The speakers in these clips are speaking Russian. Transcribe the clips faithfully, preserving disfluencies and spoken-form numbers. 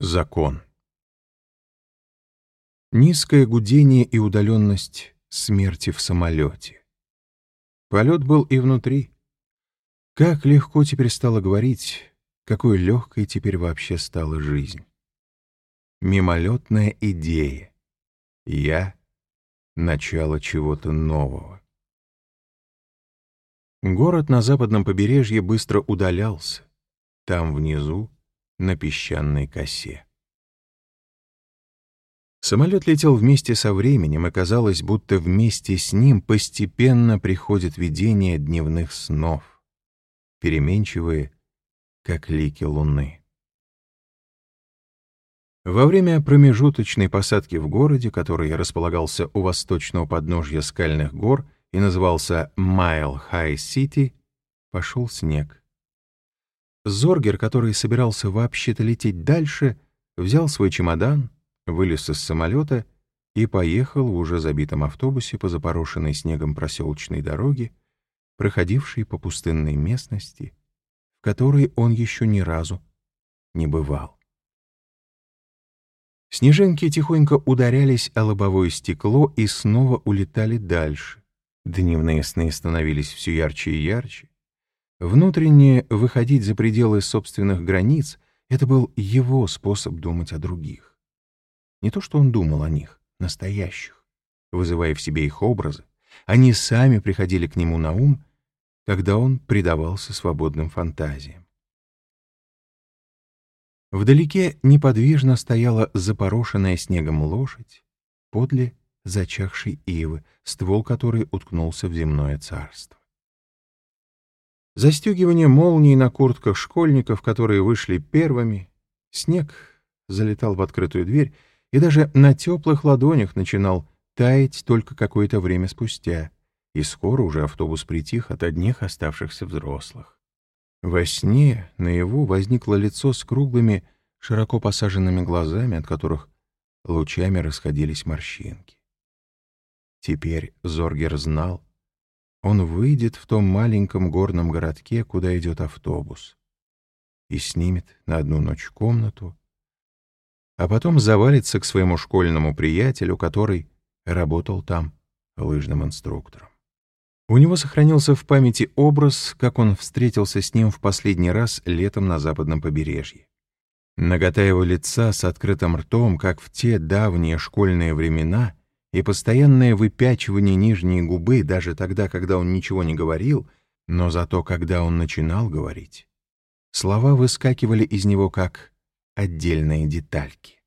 Закон. Низкое гудение и удаленность смерти в самолете. Полет был и внутри. Как легко теперь стало говорить, какой легкой теперь вообще стала жизнь. Мимолетная идея. Я — начало чего-то нового. Город на западном побережье быстро удалялся. Там внизу, на песчаной косе. Самолет летел вместе со временем, и казалось, будто вместе с ним постепенно приходит видение дневных снов, переменчивые, как лики луны. Во время промежуточной посадки в городе, который располагался у восточного подножья скальных гор и назывался Mile High City, пошел снег. Зоргер, который собирался вообще-то лететь дальше, взял свой чемодан, вылез из самолета и поехал в уже забитом автобусе по запорошенной снегом проселочной дороге, проходившей по пустынной местности, в которой он еще ни разу не бывал. Снежинки тихонько ударялись о лобовое стекло и снова улетали дальше. Дневные сны становились все ярче и ярче. Внутренне выходить за пределы собственных границ — это был его способ думать о других. Не то, что он думал о них, настоящих, вызывая в себе их образы, они сами приходили к нему на ум, когда он предавался свободным фантазиям. Вдалеке неподвижно стояла запорошенная снегом лошадь, подле зачахшей ивы, ствол которой уткнулся в земное царство. Застегивание молний на куртках школьников, которые вышли первыми, снег залетал в открытую дверь и даже на теплых ладонях начинал таять только какое-то время спустя, и скоро уже автобус притих от одних оставшихся взрослых. Во сне наяву возникло лицо с круглыми, широко посаженными глазами, от которых лучами расходились морщинки. Теперь Зоргер знал, он выйдет в том маленьком горном городке, куда идет автобус, и снимет на одну ночь комнату, а потом завалится к своему школьному приятелю, который работал там лыжным инструктором. У него сохранился в памяти образ, как он встретился с ним в последний раз летом на западном побережье. Нагота его лица с открытым ртом, как в те давние школьные времена, и постоянное выпячивание нижней губы даже тогда, когда он ничего не говорил, но зато когда он начинал говорить, слова выскакивали из него как отдельные детальки.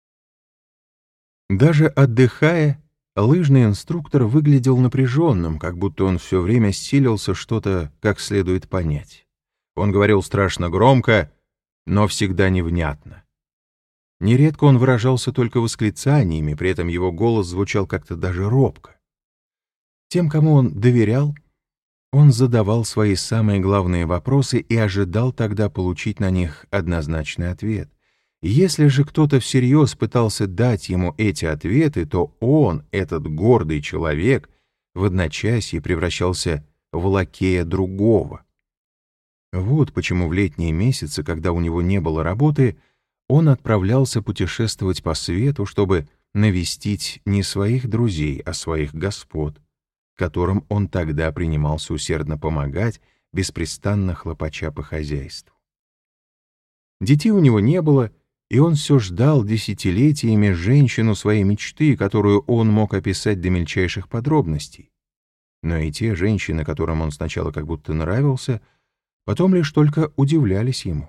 Даже отдыхая, лыжный инструктор выглядел напряженным, как будто он все время силился что-то как следует понять. Он говорил страшно громко, но всегда невнятно. Нередко он выражался только восклицаниями, при этом его голос звучал как-то даже робко. Тем, кому он доверял, он задавал свои самые главные вопросы и ожидал тогда получить на них однозначный ответ. Если же кто-то всерьез пытался дать ему эти ответы, то он, этот гордый человек, в одночасье превращался в лакея другого. Вот почему в летние месяцы, когда у него не было работы, он отправлялся путешествовать по свету, чтобы навестить не своих друзей, а своих господ, которым он тогда принимался усердно помогать, беспрестанно хлопача по хозяйству. Детей у него не было, и он все ждал десятилетиями женщину своей мечты, которую он мог описать до мельчайших подробностей. Но и те женщины, которым он сначала как будто нравился, потом лишь только удивлялись ему.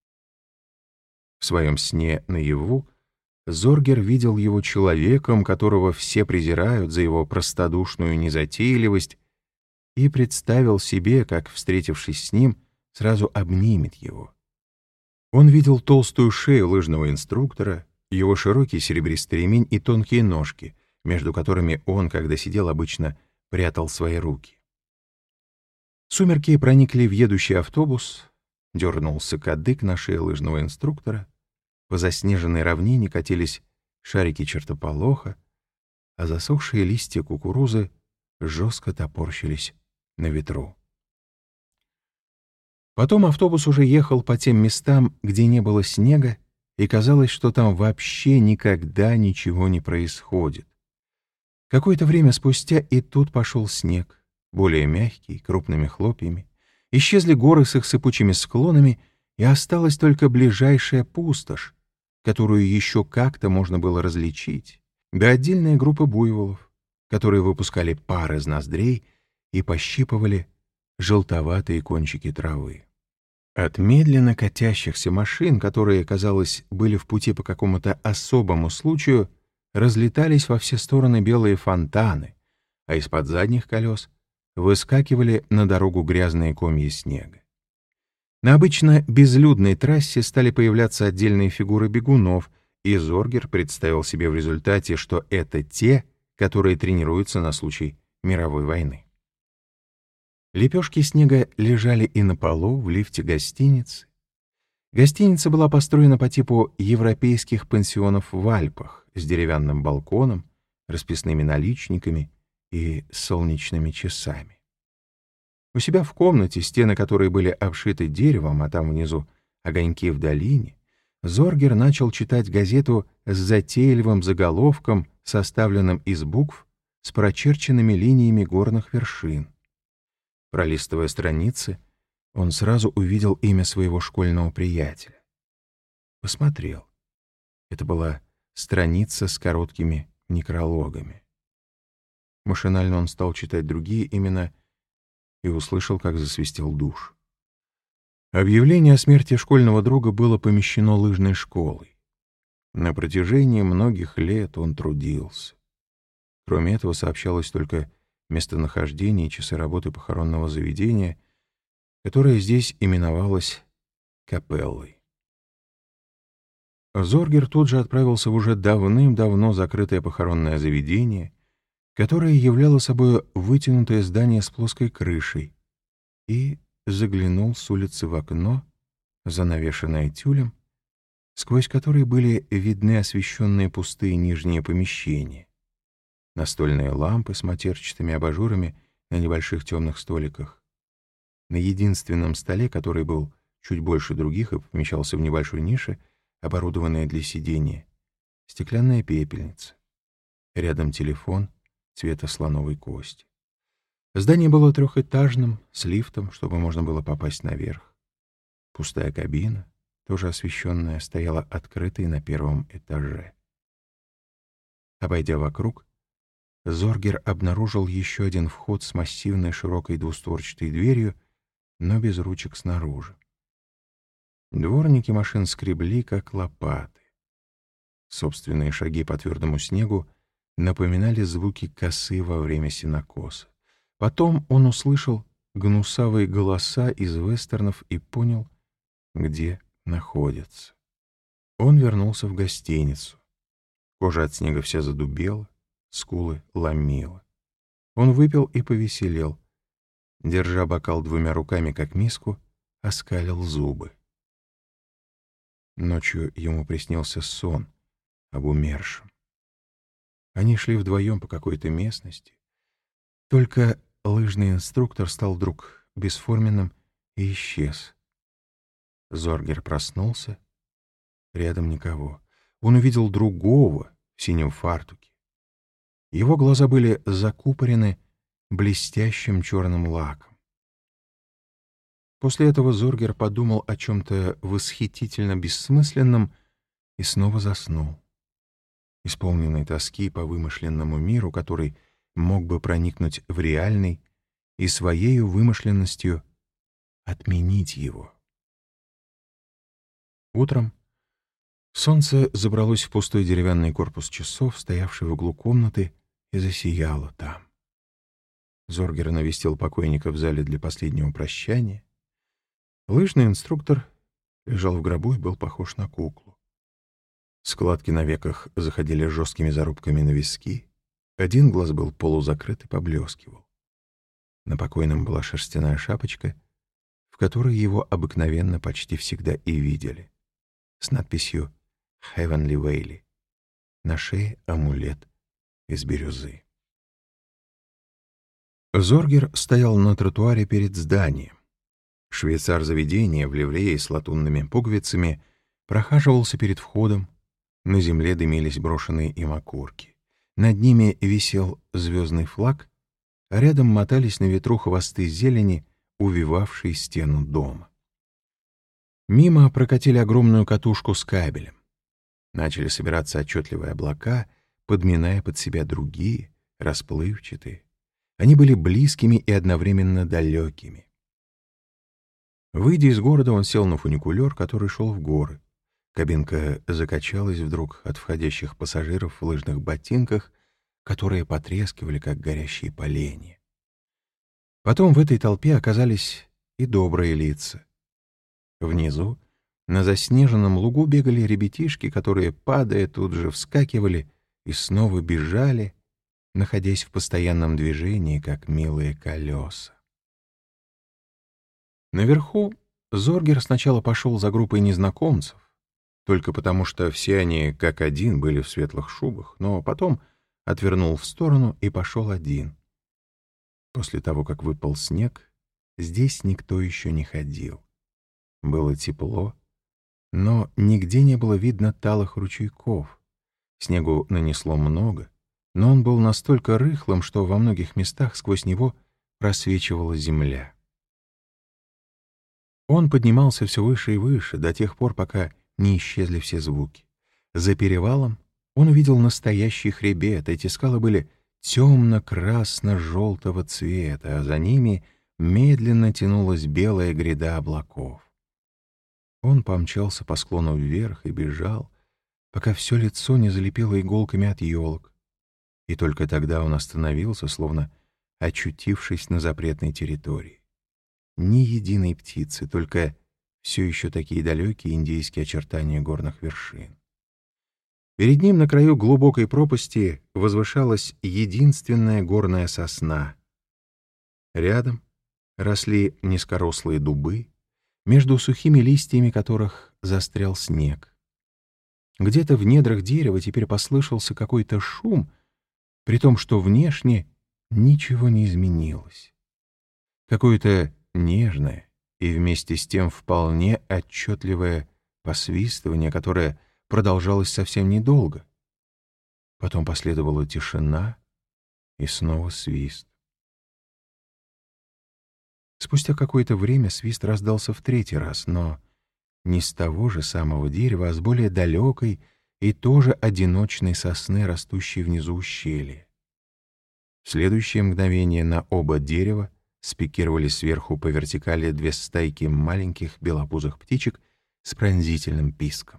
В своем сне наяву Зоргер видел его человеком, которого все презирают за его простодушную незатейливость, и представил себе, как, встретившись с ним, сразу обнимет его. Он видел толстую шею лыжного инструктора, его широкий серебристый ремень и тонкие ножки, между которыми он, когда сидел, обычно прятал свои руки. Сумерки проникли в едущий автобус, дернулся кадык на шее лыжного инструктора, по заснеженной равнине катились шарики чертополоха, а засохшие листья кукурузы жестко топорщились на ветру. Потом автобус уже ехал по тем местам, где не было снега, и казалось, что там вообще никогда ничего не происходит. Какое-то время спустя и тут пошел снег, более мягкий, крупными хлопьями. Исчезли горы с их сыпучими склонами, и осталась только ближайшая пустошь, которую еще как-то можно было различить, да отдельная группа буйволов, которые выпускали пар из ноздрей и пощипывали желтоватые кончики травы. От медленно катящихся машин, которые, казалось, были в пути по какому-то особому случаю, разлетались во все стороны белые фонтаны, а из-под задних колес выскакивали на дорогу грязные комья снега. На обычно безлюдной трассе стали появляться отдельные фигуры бегунов, и Зоргер представил себе в результате, что это те, которые тренируются на случай мировой войны. Лепешки снега лежали и на полу в лифте гостиницы. Гостиница была построена по типу европейских пансионов в Альпах с деревянным балконом, расписными наличниками и солнечными часами. У себя в комнате, стены которой были обшиты деревом, а там внизу огоньки в долине, Зоргер начал читать газету с затейливым заголовком, составленным из букв с прочерченными линиями горных вершин. Пролистывая страницы, он сразу увидел имя своего школьного приятеля. Посмотрел. Это была страница с короткими некрологами. Машинально он стал читать другие имена и услышал, как засвистел душ. Объявление о смерти школьного друга было помещено лыжной школой. На протяжении многих лет он трудился. Кроме этого сообщалось только местонахождение и часы работы похоронного заведения, которое здесь именовалось капеллой. Зоргер тут же отправился в уже давным-давно закрытое похоронное заведение, которое являло собой вытянутое здание с плоской крышей, и заглянул с улицы в окно, занавешенное тюлем, сквозь которое были видны освещенные пустые нижние помещения, настольные лампы с матерчатыми абажурами на небольших темных столиках. На единственном столе, который был чуть больше других и помещался в небольшой нише, оборудованная для сидения, стеклянная пепельница. Рядом телефон цвета слоновой кости. Здание было трехэтажным, с лифтом, чтобы можно было попасть наверх. Пустая кабина, тоже освещенная, стояла открытой на первом этаже. Обойдя вокруг, Зоргер обнаружил еще один вход с массивной широкой двустворчатой дверью, но без ручек снаружи. Дворники машин скребли, как лопаты. Собственные шаги по твердому снегу напоминали звуки косы во время сенокоса. Потом он услышал гнусавые голоса из вестернов и понял, где находится. Он вернулся в гостиницу. Кожа от снега вся задубела, скулы ломило. Он выпил и повеселел. Держа бокал двумя руками, как миску, оскалил зубы. Ночью ему приснился сон об умершем. Они шли вдвоем по какой-то местности. Только лыжный инструктор стал вдруг бесформенным и исчез. Зоргер проснулся. Рядом никого. Он увидел другого в синем фартуке. Его глаза были закупорены блестящим черным лаком. После этого Зоргер подумал о чем-то восхитительно бессмысленном и снова заснул, исполненный тоски по вымышленному миру, который мог бы проникнуть в реальный и своею вымышленностью отменить его. Утром солнце забралось в пустой деревянный корпус часов, стоявший в углу комнаты, и засияло там. Зоргер навестил покойника в зале для последнего прощания. Лыжный инструктор лежал в гробу и был похож на куклу. Складки на веках заходили жесткими зарубками на виски. Один глаз был полузакрыт и поблескивал. На покойном была шерстяная шапочка, в которой его обыкновенно почти всегда и видели, с надписью «Heavenly Valley». На шее амулет из бирюзы. Зоргер стоял на тротуаре перед зданием. Швейцар заведения в ливрее с латунными пуговицами прохаживался перед входом. На земле дымились брошенные им окурки. Над ними висел звездный флаг, а рядом мотались на ветру хвосты зелени, увивавшие стену дома. Мимо прокатили огромную катушку с кабелем. Начали собираться отчетливые облака, подминая под себя другие, расплывчатые. Они были близкими и одновременно далекими. Выйдя из города, он сел на фуникулер, который шел в горы. Кабинка закачалась вдруг от входящих пассажиров в лыжных ботинках, которые потрескивали, как горящие поленья. Потом в этой толпе оказались и добрые лица. Внизу, на заснеженном лугу, бегали ребятишки, которые, падая, тут же вскакивали и снова бежали, находясь в постоянном движении, как милые колеса. Наверху Зоргер сначала пошел за группой незнакомцев, только потому что все они, как один, были в светлых шубах, но потом отвернул в сторону и пошел один. После того, как выпал снег, здесь никто еще не ходил. Было тепло, но нигде не было видно талых ручейков. Снегу нанесло много, но он был настолько рыхлым, что во многих местах сквозь него просвечивала земля. Он поднимался все выше и выше, до тех пор, пока не исчезли все звуки. За перевалом он увидел настоящий хребет. Эти скалы были темно-красно-желтого цвета, а за ними медленно тянулась белая гряда облаков. Он помчался по склону вверх и бежал, пока все лицо не залепило иголками от елок. И только тогда он остановился, словно очутившись на запретной территории. Ни единой птицы, только все еще такие далекие индейские очертания горных вершин. Перед ним на краю глубокой пропасти возвышалась единственная горная сосна. Рядом росли низкорослые дубы, между сухими листьями которых застрял снег. Где-то в недрах дерева теперь послышался какой-то шум, при том, что внешне ничего не изменилось. Какое-то нежное и вместе с тем вполне отчетливое посвистывание, которое продолжалось совсем недолго. Потом последовала тишина и снова свист. Спустя какое-то время свист раздался в третий раз, но не с того же самого дерева, а с более далекой и тоже одиночной сосны, растущей внизу ущелья. В следующее мгновение на оба дерева спикировали сверху по вертикали две стайки маленьких белопузых птичек с пронзительным писком.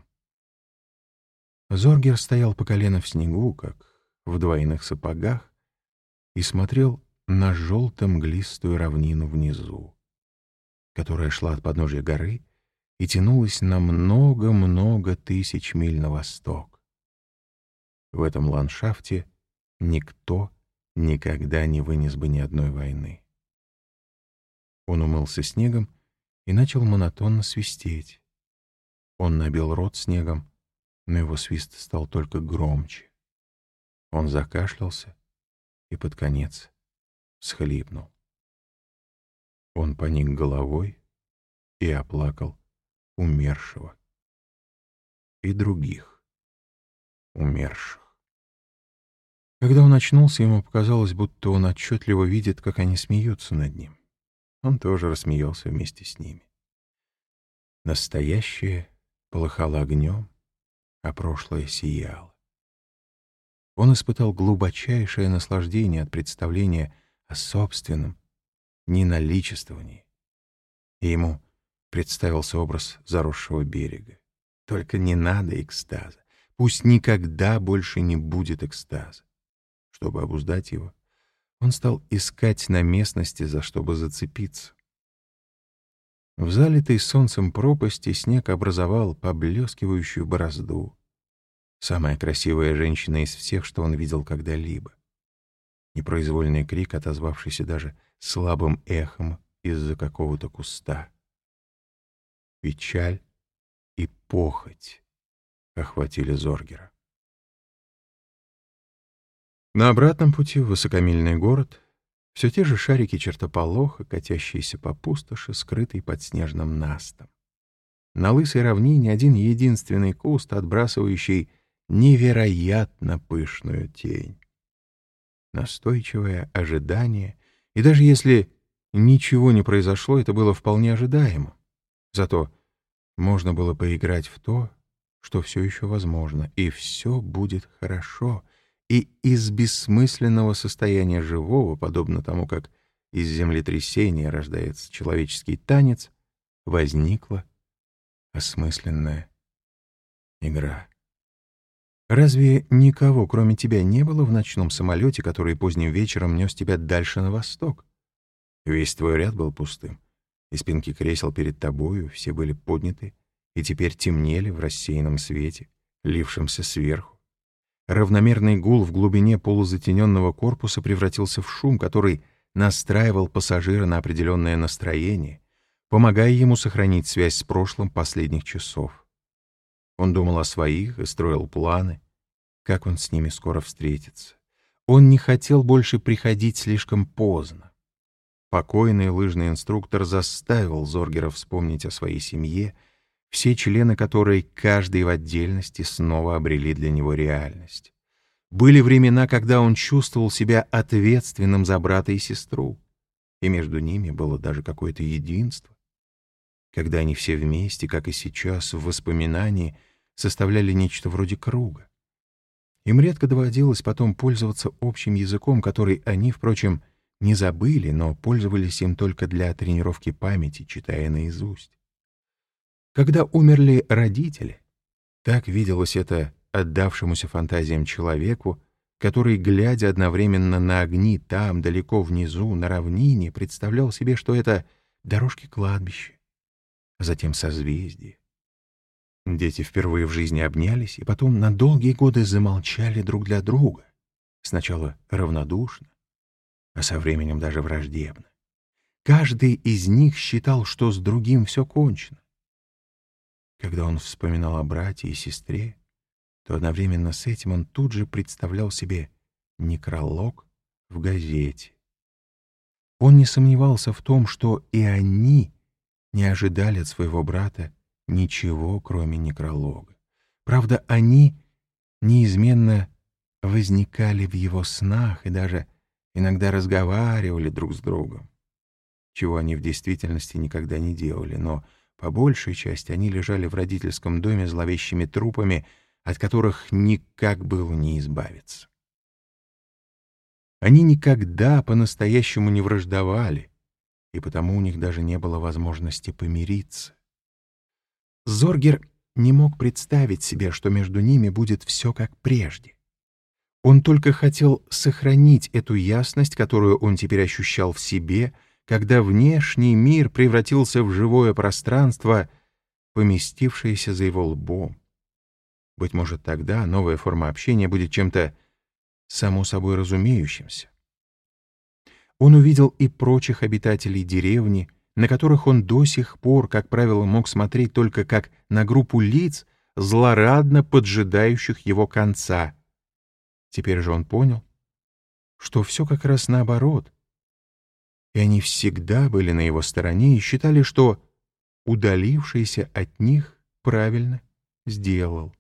Зоргер стоял по колено в снегу, как в двойных сапогах, и смотрел на желто-мглистую равнину внизу, которая шла от подножия горы и тянулась на много-много тысяч миль на восток. В этом ландшафте никто никогда не вынес бы ни одной войны. Он умылся снегом и начал монотонно свистеть. Он набил рот снегом, но его свист стал только громче. Он закашлялся и под конец всхлипнул. Он поник головой и оплакал умершего и других умерших. Когда он очнулся, ему показалось, будто он отчетливо видит, как они смеются над ним. Он тоже рассмеялся вместе с ними. Настоящее полыхало огнем, а прошлое сияло. Он испытал глубочайшее наслаждение от представления о собственном неналичествовании, и ему представился образ заросшего берега. Только не надо экстаза. Пусть никогда больше не будет экстаза. Чтобы обуздать его, он стал искать на местности, за что бы зацепиться. В залитой солнцем пропасти снег образовал поблескивающую борозду. Самая красивая женщина из всех, что он видел когда-либо. Непроизвольный крик, отозвавшийся даже слабым эхом из-за какого-то куста. Печаль и похоть охватили Зоргера. На обратном пути в высокомильный город все те же шарики чертополоха, катящиеся по пустоши, скрытой под снежным настом. На лысой равнине один единственный куст, отбрасывающий невероятно пышную тень. Настойчивое ожидание, и даже если ничего не произошло, это было вполне ожидаемо. Зато можно было поиграть в то, что все еще возможно, и все будет хорошо, и из бессмысленного состояния живого, подобно тому, как из землетрясения рождается человеческий танец, возникла осмысленная игра. Разве никого, кроме тебя, не было в ночном самолете, который поздним вечером нес тебя дальше на восток? Весь твой ряд был пустым, и спинки кресел перед тобою все были подняты и теперь темнели в рассеянном свете, лившемся сверху. Равномерный гул в глубине полузатененного корпуса превратился в шум, который настраивал пассажира на определенное настроение, помогая ему сохранить связь с прошлым последних часов. Он думал о своих и строил планы, как он с ними скоро встретится. Он не хотел больше приходить слишком поздно. Покойный лыжный инструктор заставил Зоргера вспомнить о своей семье, все члены которой, каждый в отдельности, снова обрели для него реальность. Были времена, когда он чувствовал себя ответственным за брата и сестру, и между ними было даже какое-то единство. Когда они все вместе, как и сейчас, в воспоминании, составляли нечто вроде круга. Им редко доводилось потом пользоваться общим языком, который они, впрочем, не забыли, но пользовались им только для тренировки памяти, читая наизусть. Когда умерли родители, так виделось это отдавшемуся фантазиям человеку, который, глядя одновременно на огни там, далеко внизу, на равнине, представлял себе, что это дорожки кладбища, а затем созвездия. Дети впервые в жизни обнялись и потом на долгие годы замолчали друг для друга, сначала равнодушно, а со временем даже враждебно. Каждый из них считал, что с другим все кончено. Когда он вспоминал о брате и сестре, то одновременно с этим он тут же представлял себе некролог в газете. Он не сомневался в том, что и они не ожидали от своего брата ничего, кроме некролога. Правда, они неизменно возникали в его снах и даже иногда разговаривали друг с другом, чего они в действительности никогда не делали, но по большей части они лежали в родительском доме зловещими трупами, от которых никак было не избавиться. Они никогда по-настоящему не враждовали, и потому у них даже не было возможности помириться. Зоргер не мог представить себе, что между ними будет все как прежде. Он только хотел сохранить эту ясность, которую он теперь ощущал в себе, когда внешний мир превратился в живое пространство, поместившееся за его лбом. Быть может, тогда новая форма общения будет чем-то само собой разумеющимся. Он увидел и прочих обитателей деревни, на которых он до сих пор, как правило, мог смотреть только как на группу лиц, злорадно поджидающих его конца. Теперь же он понял, что все как раз наоборот, и они всегда были на его стороне и считали, что удалившийся от них правильно сделал.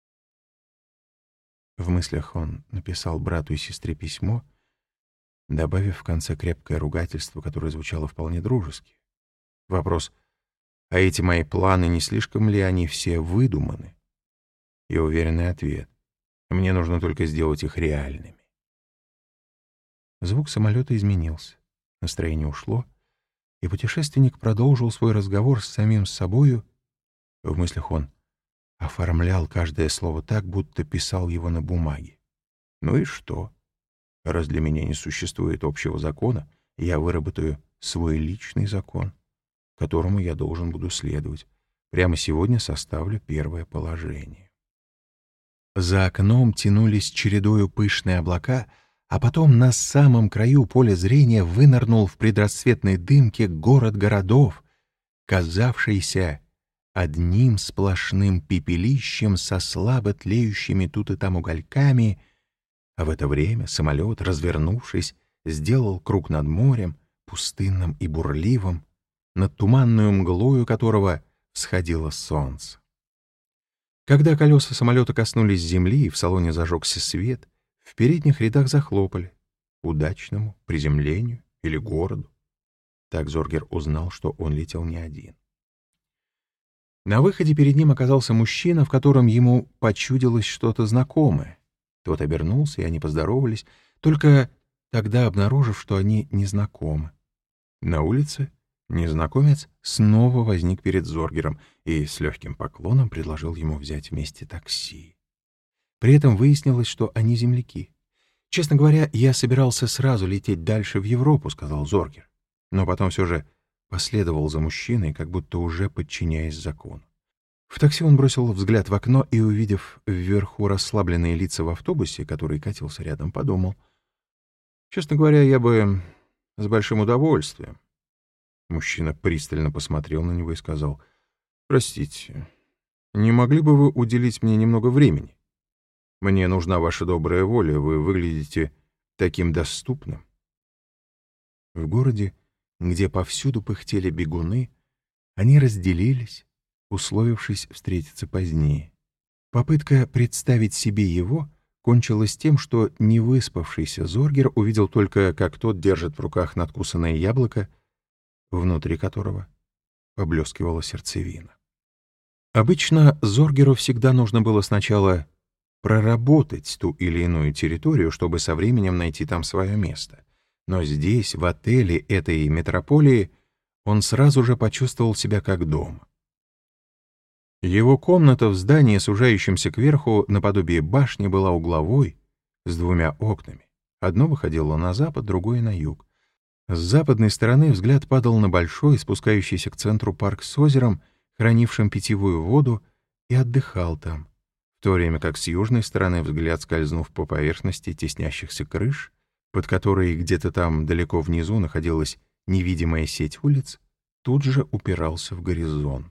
В мыслях он написал брату и сестре письмо, добавив в конце крепкое ругательство, которое звучало вполне дружески. Вопрос: а эти мои планы, не слишком ли они все выдуманы? И уверенный ответ: мне нужно только сделать их реальными. Звук самолета изменился, настроение ушло, и путешественник продолжил свой разговор с самим собою. В мыслях он оформлял каждое слово так, будто писал его на бумаге. Ну и что? Раз для меня не существует общего закона, я выработаю свой личный закон, которому я должен буду следовать. Прямо сегодня составлю первое положение. За окном тянулись чередою пышные облака, а потом на самом краю поля зрения вынырнул в предрассветной дымке город городов, казавшийся одним сплошным пепелищем со слабо тлеющими тут и там угольками, а в это время самолет, развернувшись, сделал круг над морем, пустынным и бурливым, над туманную мглою которого всходило солнце. Когда колеса самолета коснулись земли и в салоне зажегся свет, в передних рядах захлопали. Удачному приземлению или городу. Так Зоргер узнал, что он летел не один. На выходе перед ним оказался мужчина, в котором ему почудилось что-то знакомое. Тот обернулся, и они поздоровались, только тогда обнаружив, что они не знакомы. На улице незнакомец снова возник перед Зоргером и с легким поклоном предложил ему взять вместе такси. При этом выяснилось, что они земляки. «Честно говоря, я собирался сразу лететь дальше в Европу», — сказал Зоргер. Но потом все же последовал за мужчиной, как будто уже подчиняясь закону. В такси он бросил взгляд в окно и, увидев вверху расслабленные лица в автобусе, который катился рядом, подумал: «Честно говоря, я бы с большим удовольствием». Мужчина пристально посмотрел на него и сказал: «Простите, не могли бы вы уделить мне немного времени? Мне нужна ваша добрая воля, вы выглядите таким доступным». В городе, где повсюду пыхтели бегуны, они разделились, условившись встретиться позднее. Попытка представить себе его кончилась тем, что невыспавшийся Зоргер увидел только, как тот держит в руках надкусанное яблоко, внутри которого поблескивала сердцевина. Обычно Зоргеру всегда нужно было сначала проработать ту или иную территорию, чтобы со временем найти там свое место. Но здесь, в отеле этой метрополии, он сразу же почувствовал себя как дома. Его комната в здании, сужающемся кверху наподобие башни, была угловой, с двумя окнами. Одно выходило на запад, другое — на юг. С западной стороны взгляд падал на большой, спускающийся к центру парк с озером, хранившим питьевую воду, и отдыхал там, в то время как с южной стороны взгляд, скользнув по поверхности теснящихся крыш, под которой где-то там далеко внизу находилась невидимая сеть улиц, тут же упирался в горизонт.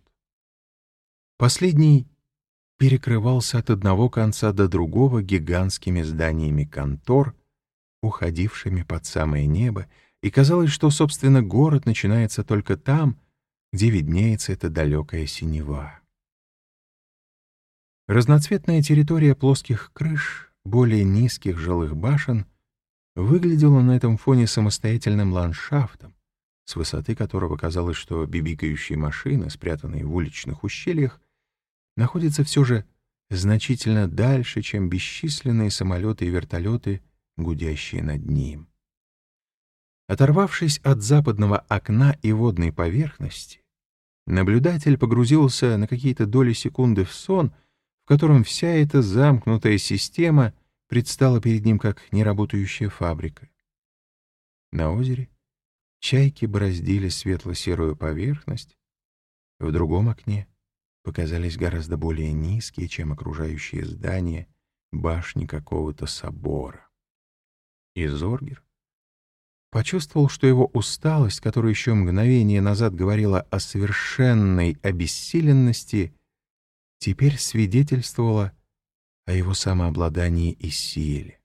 Последний перекрывался от одного конца до другого гигантскими зданиями контор, уходившими под самое небо, и казалось, что, собственно, город начинается только там, где виднеется эта далекая синева. Разноцветная территория плоских крыш, более низких жилых башен, выглядела на этом фоне самостоятельным ландшафтом, с высоты которого казалось, что бибикающие машины, спрятанные в уличных ущельях, находятся все же значительно дальше, чем бесчисленные самолеты и вертолеты, гудящие над ним. Оторвавшись от западного окна и водной поверхности, наблюдатель погрузился на какие-то доли секунды в сон, в котором вся эта замкнутая система предстала перед ним как неработающая фабрика. На озере чайки бороздили светло-серую поверхность, в другом окне показались гораздо более низкие, чем окружающие здания, башни какого-то собора. И Зоргер почувствовал, что его усталость, которая еще мгновение назад говорила о совершенной обессиленности, теперь свидетельствовала о его самообладании и силе.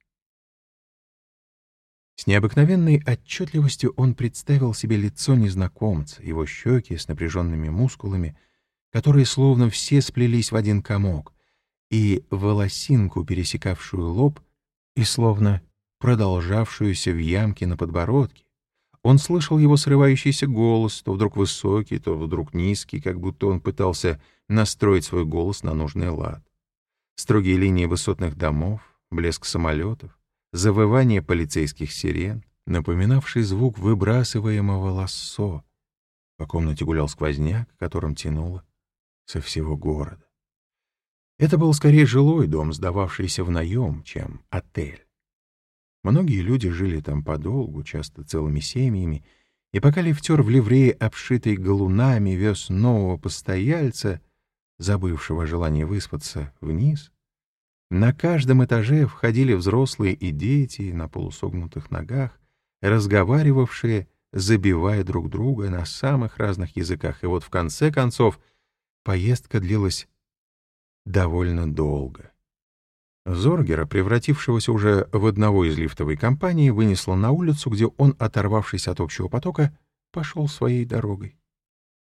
С необыкновенной отчетливостью он представил себе лицо незнакомца, его щеки с напряженными мускулами, которые словно все сплелись в один комок, и волосинку, пересекавшую лоб, и словно продолжавшуюся в ямке на подбородке. Он слышал его срывающийся голос, то вдруг высокий, то вдруг низкий, как будто он пытался настроить свой голос на нужный лад. Строгие линии высотных домов, блеск самолетов, завывание полицейских сирен, напоминавший звук выбрасываемого лассо. По комнате гулял сквозняк, которым тянуло со всего города. Это был скорее жилой дом, сдававшийся в наем, чем отель. Многие люди жили там подолгу, часто целыми семьями, и пока лифтер в ливрее, обшитой галунами, вез нового постояльца, забывшего желание выспаться, вниз, на каждом этаже входили взрослые и дети на полусогнутых ногах, разговаривавшие, забивая друг друга на самых разных языках. И вот в конце концов поездка длилась довольно долго. Зоргера, превратившегося уже в одного из лифтовой компаний, вынесло на улицу, где он, оторвавшись от общего потока, пошел своей дорогой.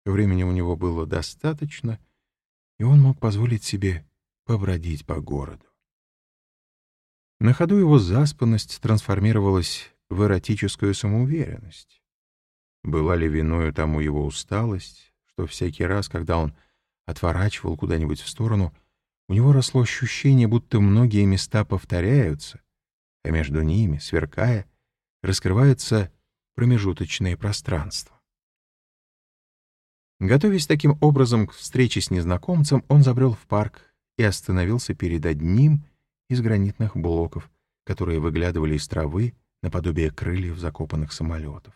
Времени у него было достаточно, и он мог позволить себе побродить по городу. На ходу его заспанность трансформировалась в эротическую самоуверенность. Была ли виною тому его усталость, что всякий раз, когда он отворачивал куда-нибудь в сторону, у него росло ощущение, будто многие места повторяются, а между ними, сверкая, раскрываются промежуточные пространства. Готовясь таким образом к встрече с незнакомцем, он забрел в парк и остановился перед одним из гранитных блоков, которые выглядывали из травы наподобие крыльев закопанных самолетов.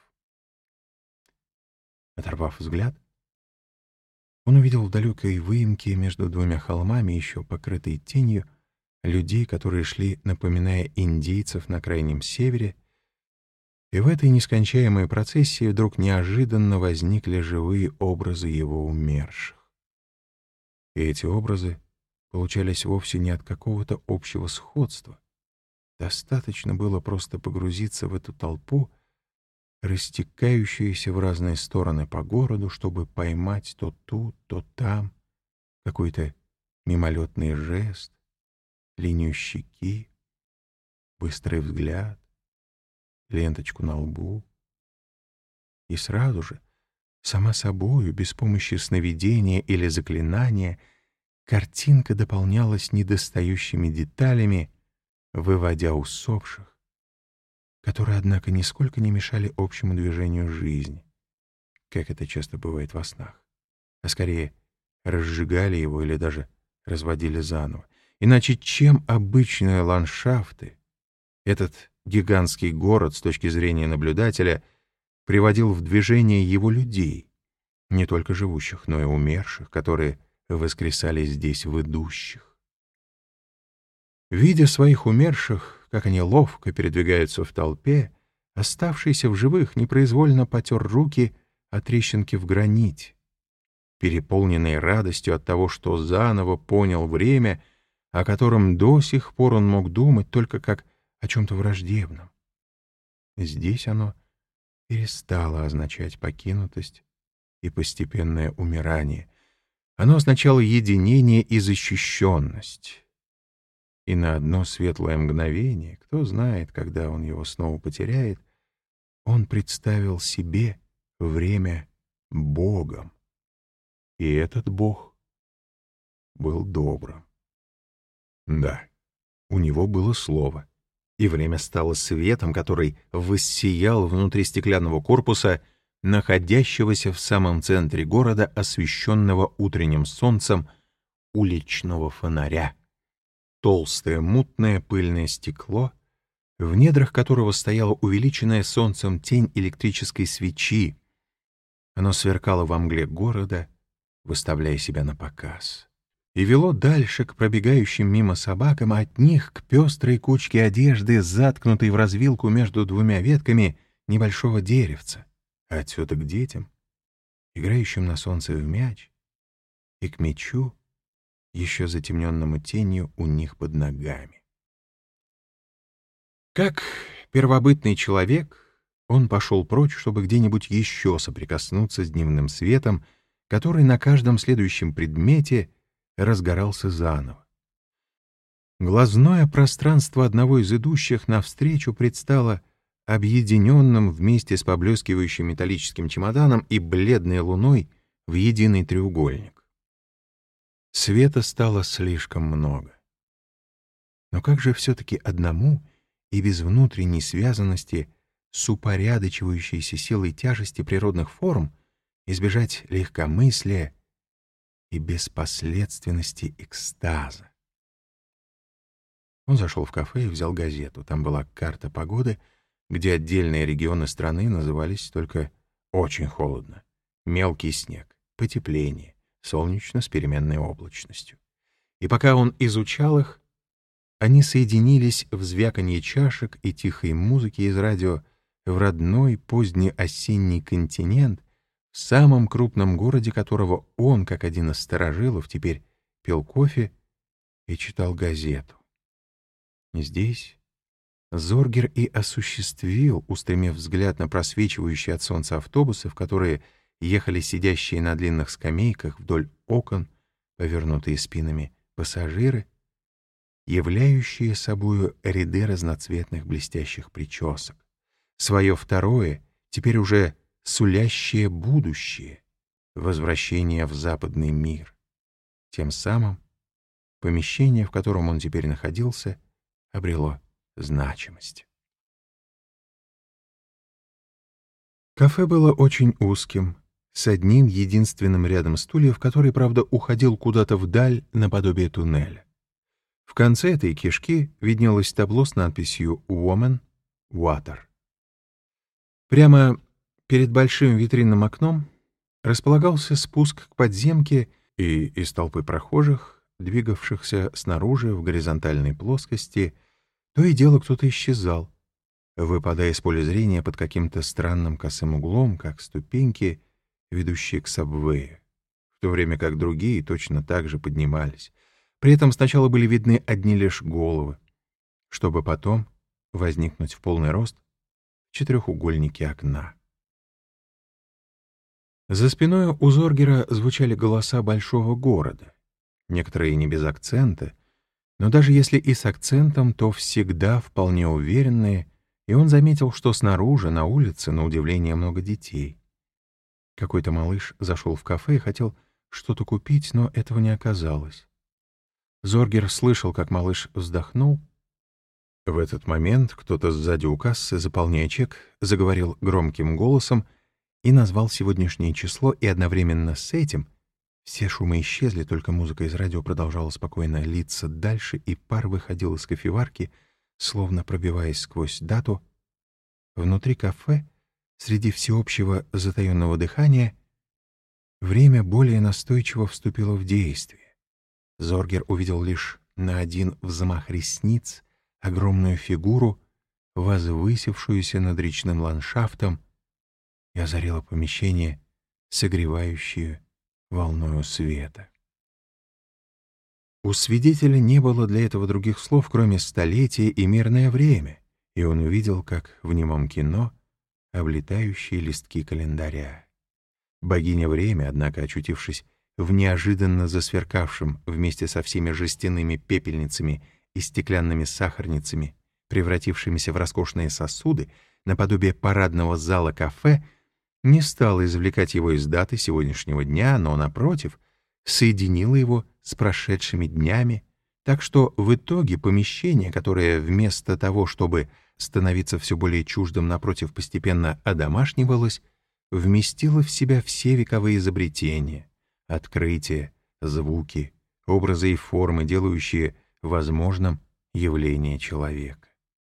Оторвав взгляд, он увидел в далекой выемке между двумя холмами, еще покрытой тенью, людей, которые шли, напоминая индейцев на крайнем севере, и в этой нескончаемой процессии вдруг неожиданно возникли живые образы его умерших. И эти образы получались вовсе не от какого-то общего сходства. Достаточно было просто погрузиться в эту толпу, растекающуюся в разные стороны по городу, чтобы поймать то тут, то там какой-то мимолетный жест, линию щеки, быстрый взгляд, ленточку на лбу. И сразу же, сама собою, без помощи сновидения или заклинания, картинка дополнялась недостающими деталями, выводя усопших, которые, однако, нисколько не мешали общему движению жизни, как это часто бывает во снах, а скорее разжигали его или даже разводили заново. Иначе чем обычные ландшафты, этот гигантский город с точки зрения наблюдателя приводил в движение его людей, не только живущих, но и умерших, которые воскресали здесь в идущих. Видя своих умерших, как они ловко передвигаются в толпе, оставшийся в живых непроизвольно потер руки о трещинки в граните, переполненный радостью от того, что заново понял время, о котором до сих пор он мог думать только как о чем-то враждебном. Здесь оно перестало означать покинутость и постепенное умирание. Оно означало единение и защищенность. И на одно светлое мгновение, кто знает, когда он его снова потеряет, он представил себе время Богом. И этот Бог был добрым. Да, у него было слово, и время стало светом, который воссиял внутри стеклянного корпуса, находящегося в самом центре города, освещенного утренним солнцем уличного фонаря. Толстое, мутное, пыльное стекло, в недрах которого стояла увеличенная солнцем тень электрической свечи. Оно сверкало во мгле города, выставляя себя на показ, и вело дальше к пробегающим мимо собакам, а от них к пестрой кучке одежды, заткнутой в развилку между двумя ветками небольшого деревца, а отсюда к детям, играющим на солнце в мяч, и к мячу, еще затемненному тенью у них под ногами. Как первобытный человек, он пошел прочь, чтобы где-нибудь еще соприкоснуться с дневным светом, который на каждом следующем предмете разгорался заново. Глазное пространство одного из идущих навстречу предстало объединенным вместе с поблескивающим металлическим чемоданом и бледной луной в единый треугольник. Света стало слишком много. Но как же все-таки одному и без внутренней связанности с упорядочивающейся силой тяжести природных форм избежать легкомыслия и беспоследственности экстаза? Он зашел в кафе и взял газету. Там была карта погоды, где отдельные регионы страны назывались только «очень холодно», «мелкий снег», «потепление», солнечно с переменной облачностью. И пока он изучал их, они соединились в звяканье чашек и тихой музыке из радио в родной поздний осенний континент, в самом крупном городе которого он, как один из старожилов, теперь пил кофе и читал газету. Здесь Зоргер и осуществил, устремив взгляд на просвечивающие от солнца автобусы, в которые ехали сидящие на длинных скамейках вдоль окон, повернутые спинами пассажиры, являющие собою ряды разноцветных блестящих причесок, свое второе, теперь уже сулящее будущее, возвращение в западный мир. Тем самым помещение, в котором он теперь находился, обрело значимость. Кафе было очень узким, с одним единственным рядом стульев, который, правда, уходил куда-то вдаль наподобие туннеля. В конце этой кишки виднелось табло с надписью «Woman, Water». Прямо перед большим витринным окном располагался спуск к подземке, и из толпы прохожих, двигавшихся снаружи в горизонтальной плоскости, то и дело кто-то исчезал, выпадая из поля зрения под каким-то странным косым углом, как ступеньки, ведущие к сабвею, в то время как другие точно так же поднимались. При этом сначала были видны одни лишь головы, чтобы потом возникнуть в полный рост в четырехугольнике окна. За спиной у Зоргера звучали голоса большого города, некоторые не без акцента, но даже если и с акцентом, то всегда вполне уверенные, и он заметил, что снаружи, на улице, на удивление, много детей. Какой-то малыш зашел в кафе и хотел что-то купить, но этого не оказалось. Зоргер слышал, как малыш вздохнул. В этот момент кто-то сзади у кассы, заполняя чек, заговорил громким голосом и назвал сегодняшнее число, и одновременно с этим все шумы исчезли, только музыка из радио продолжала спокойно литься дальше, и пар выходил из кофеварки, словно пробиваясь сквозь дату. Внутри кафе, среди всеобщего затаенного дыхания, время более настойчиво вступило в действие. Зоргер увидел лишь на один взмах ресниц огромную фигуру, возвысившуюся над речным ландшафтом, и озарило помещение, согревающее волною света. У свидетеля не было для этого других слов, кроме столетия и мирное время, и он увидел, как в немом кино, облетающие листки календаря. Богиня время, однако, очутившись в неожиданно засверкавшем вместе со всеми жестяными пепельницами и стеклянными сахарницами, превратившимися в роскошные сосуды, наподобие парадного зала кафе, не стала извлекать его из даты сегодняшнего дня, но, напротив, соединила его с прошедшими днями, так что в итоге помещение, которое вместо того, чтобы становиться все более чуждым, напротив, постепенно одомашнивалось, вместило в себя все вековые изобретения, открытия, звуки, образы и формы, делающие возможным явление человека.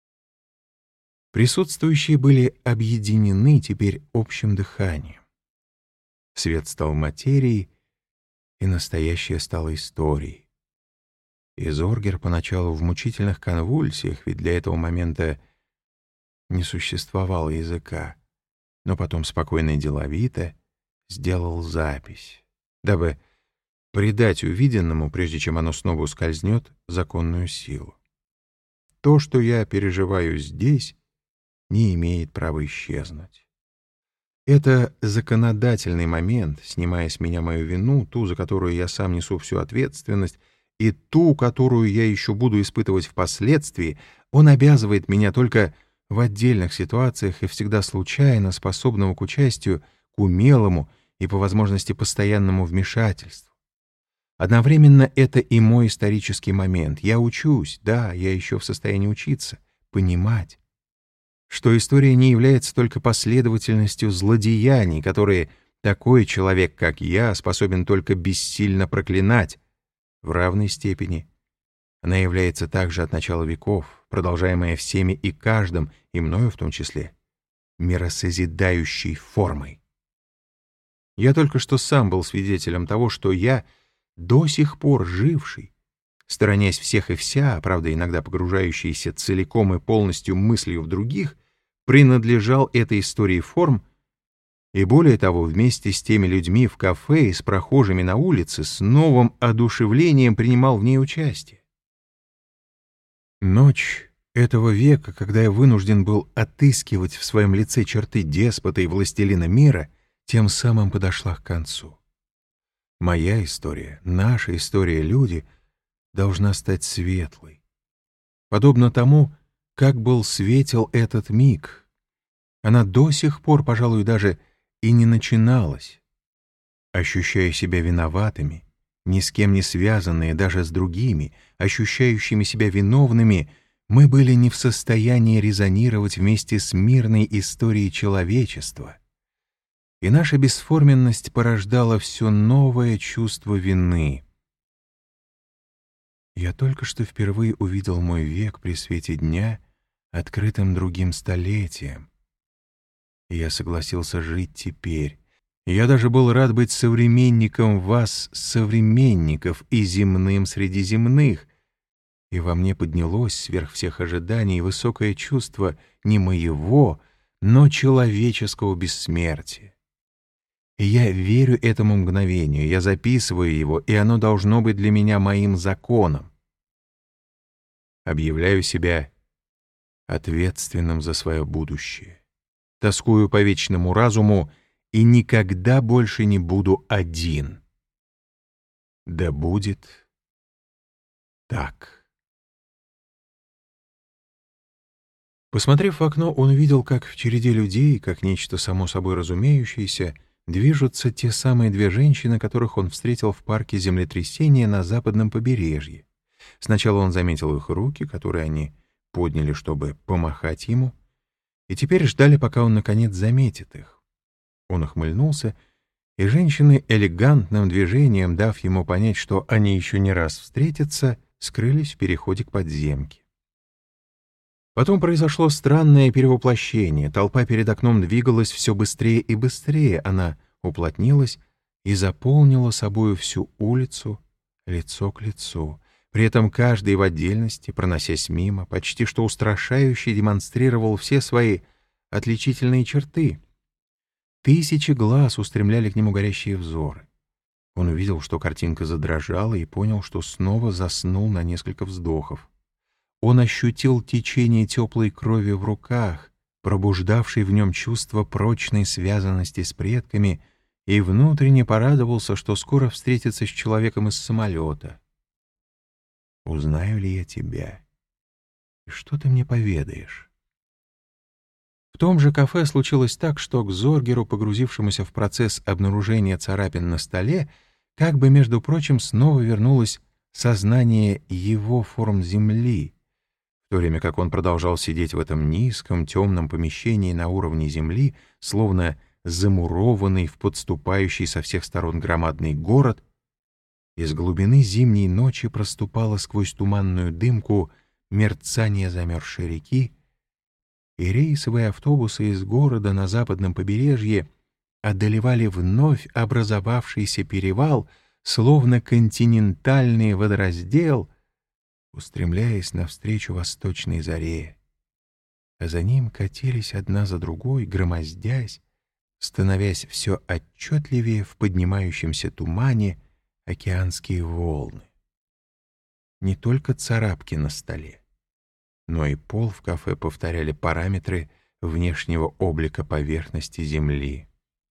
Присутствующие были объединены теперь общим дыханием. Свет стал материей, и настоящее стало историей. И Зоргер поначалу в мучительных конвульсиях, ведь для этого момента не существовало языка, но потом спокойно и деловито сделал запись, дабы придать увиденному, прежде чем оно снова ускользнет, законную силу. То, что я переживаю здесь, не имеет права исчезнуть. Это законодательный момент, снимая с меня мою вину, ту, за которую я сам несу всю ответственность, и ту, которую я еще буду испытывать впоследствии. Он обязывает меня только в отдельных ситуациях и всегда случайно способного к участию, к умелому и, по возможности, постоянному вмешательству. Одновременно это и мой исторический момент. Я учусь, да, я еще в состоянии учиться, понимать, что история не является только последовательностью злодеяний, которые такой человек, как я, способен только бессильно проклинать. В равной степени она является также от начала веков, продолжаемая всеми и каждым, и мною в том числе, миросозидающей формой. Я только что сам был свидетелем того, что я, до сих пор живший, сторонясь всех и вся, правда, иногда погружающийся целиком и полностью мыслью в других, принадлежал этой истории форм, и более того, вместе с теми людьми в кафе и с прохожими на улице с новым одушевлением принимал в ней участие. Ночь этого века, когда я вынужден был отыскивать в своем лице черты деспота и властелина мира, тем самым подошла к концу. Моя история, наша история, люди, должна стать светлой. Подобно тому, как был светел этот миг. Она до сих пор, пожалуй, даже и не начиналась. Ощущая себя виноватыми, ни с кем не связанные даже с другими, ощущающими себя виновными, мы были не в состоянии резонировать вместе с мирной историей человечества. И наша бесформенность порождала все новое чувство вины. Я только что впервые увидел мой век при свете дня, открытым другим столетием. И я согласился жить теперь. Я даже был рад быть современником вас, современников, и земным среди земных. И во мне поднялось сверх всех ожиданий высокое чувство не моего, но человеческого бессмертия. И я верю этому мгновению, я записываю его, и оно должно быть для меня моим законом. Объявляю себя ответственным за свое будущее. Тоскую по вечному разуму и никогда больше не буду один. Да будет так. Посмотрев в окно, он видел, как в череде людей, как нечто само собой разумеющееся, движутся те самые две женщины, которых он встретил в парке землетрясения на западном побережье. Сначала он заметил их руки, которые они подняли, чтобы помахать ему, и теперь ждали, пока он, наконец, заметит их. Он ухмыльнулся, и женщины, элегантным движением дав ему понять, что они еще не раз встретятся, скрылись в переходе к подземке. Потом произошло странное перевоплощение. Толпа перед окном двигалась все быстрее и быстрее. Она уплотнилась и заполнила собою всю улицу, лицо к лицу. При этом каждый в отдельности, проносясь мимо, почти что устрашающе демонстрировал все свои отличительные черты. Тысячи глаз устремляли к нему горящие взоры. Он увидел, что картинка задрожала, и понял, что снова заснул на несколько вздохов. Он ощутил течение теплой крови в руках, пробуждавшей в нем чувство прочной связанности с предками, и внутренне порадовался, что скоро встретится с человеком из самолета. «Узнаю ли я тебя? И что ты мне поведаешь?» В том же кафе случилось так, что к Зоргеру, погрузившемуся в процесс обнаружения царапин на столе, как бы, между прочим, снова вернулось сознание его форм земли, в то время как он продолжал сидеть в этом низком, темном помещении на уровне земли, словно замурованный в подступающий со всех сторон громадный город. Из глубины зимней ночи проступало сквозь туманную дымку мерцание замерзшей реки, и рейсовые автобусы из города на западном побережье одолевали вновь образовавшийся перевал, словно континентальный водораздел, устремляясь навстречу восточной заре. А за ним катились одна за другой, громоздясь, становясь все отчетливее в поднимающемся тумане океанские волны. Не только царапки на столе, но и пол в кафе повторяли параметры внешнего облика поверхности земли.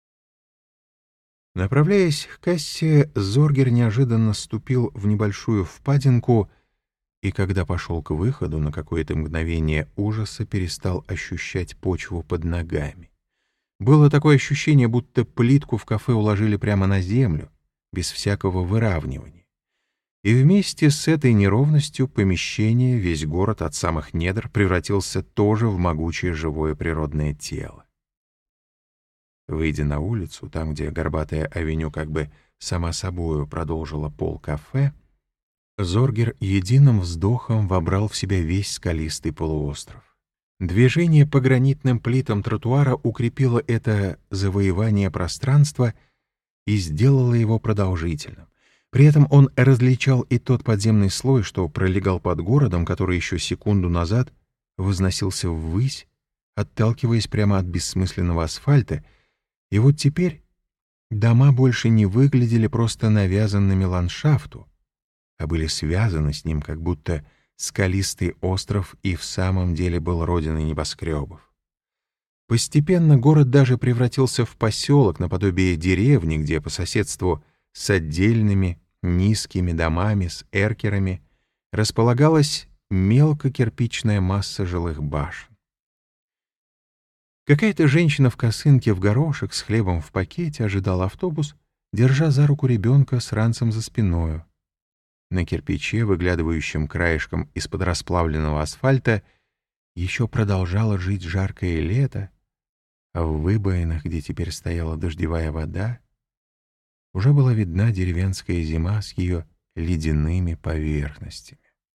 Направляясь к кассе, Зоргер неожиданно ступил в небольшую впадинку, и когда пошел к выходу, на какое-то мгновение ужаса перестал ощущать почву под ногами. Было такое ощущение, будто плитку в кафе уложили прямо на землю, без всякого выравнивания. И вместе с этой неровностью помещение, весь город от самых недр, превратился тоже в могучее живое природное тело. Выйдя на улицу, там, где горбатая авеню как бы сама собою продолжила пол кафе, Зоргер единым вздохом вобрал в себя весь скалистый полуостров. Движение по гранитным плитам тротуара укрепило это завоевание пространства и сделало его продолжительным. При этом он различал и тот подземный слой, что пролегал под городом, который еще секунду назад возносился ввысь, отталкиваясь прямо от бессмысленного асфальта, и вот теперь дома больше не выглядели просто навязанными ландшафту, а были связаны с ним, как будто скалистый остров и в самом деле был родиной небоскребов. Постепенно город даже превратился в поселок наподобие деревни, где по соседству с отдельными низкими домами с эркерами располагалась мелкокирпичная масса жилых башен. Какая-то женщина в косынке в горошек с хлебом в пакете ожидала автобус, держа за руку ребенка с ранцем за спиною. На кирпиче, выглядывающем краешком из-под расплавленного асфальта, еще продолжало жить жаркое лето, а в выбоинах, где теперь стояла дождевая вода, уже была видна деревенская зима с ее ледяными поверхностями.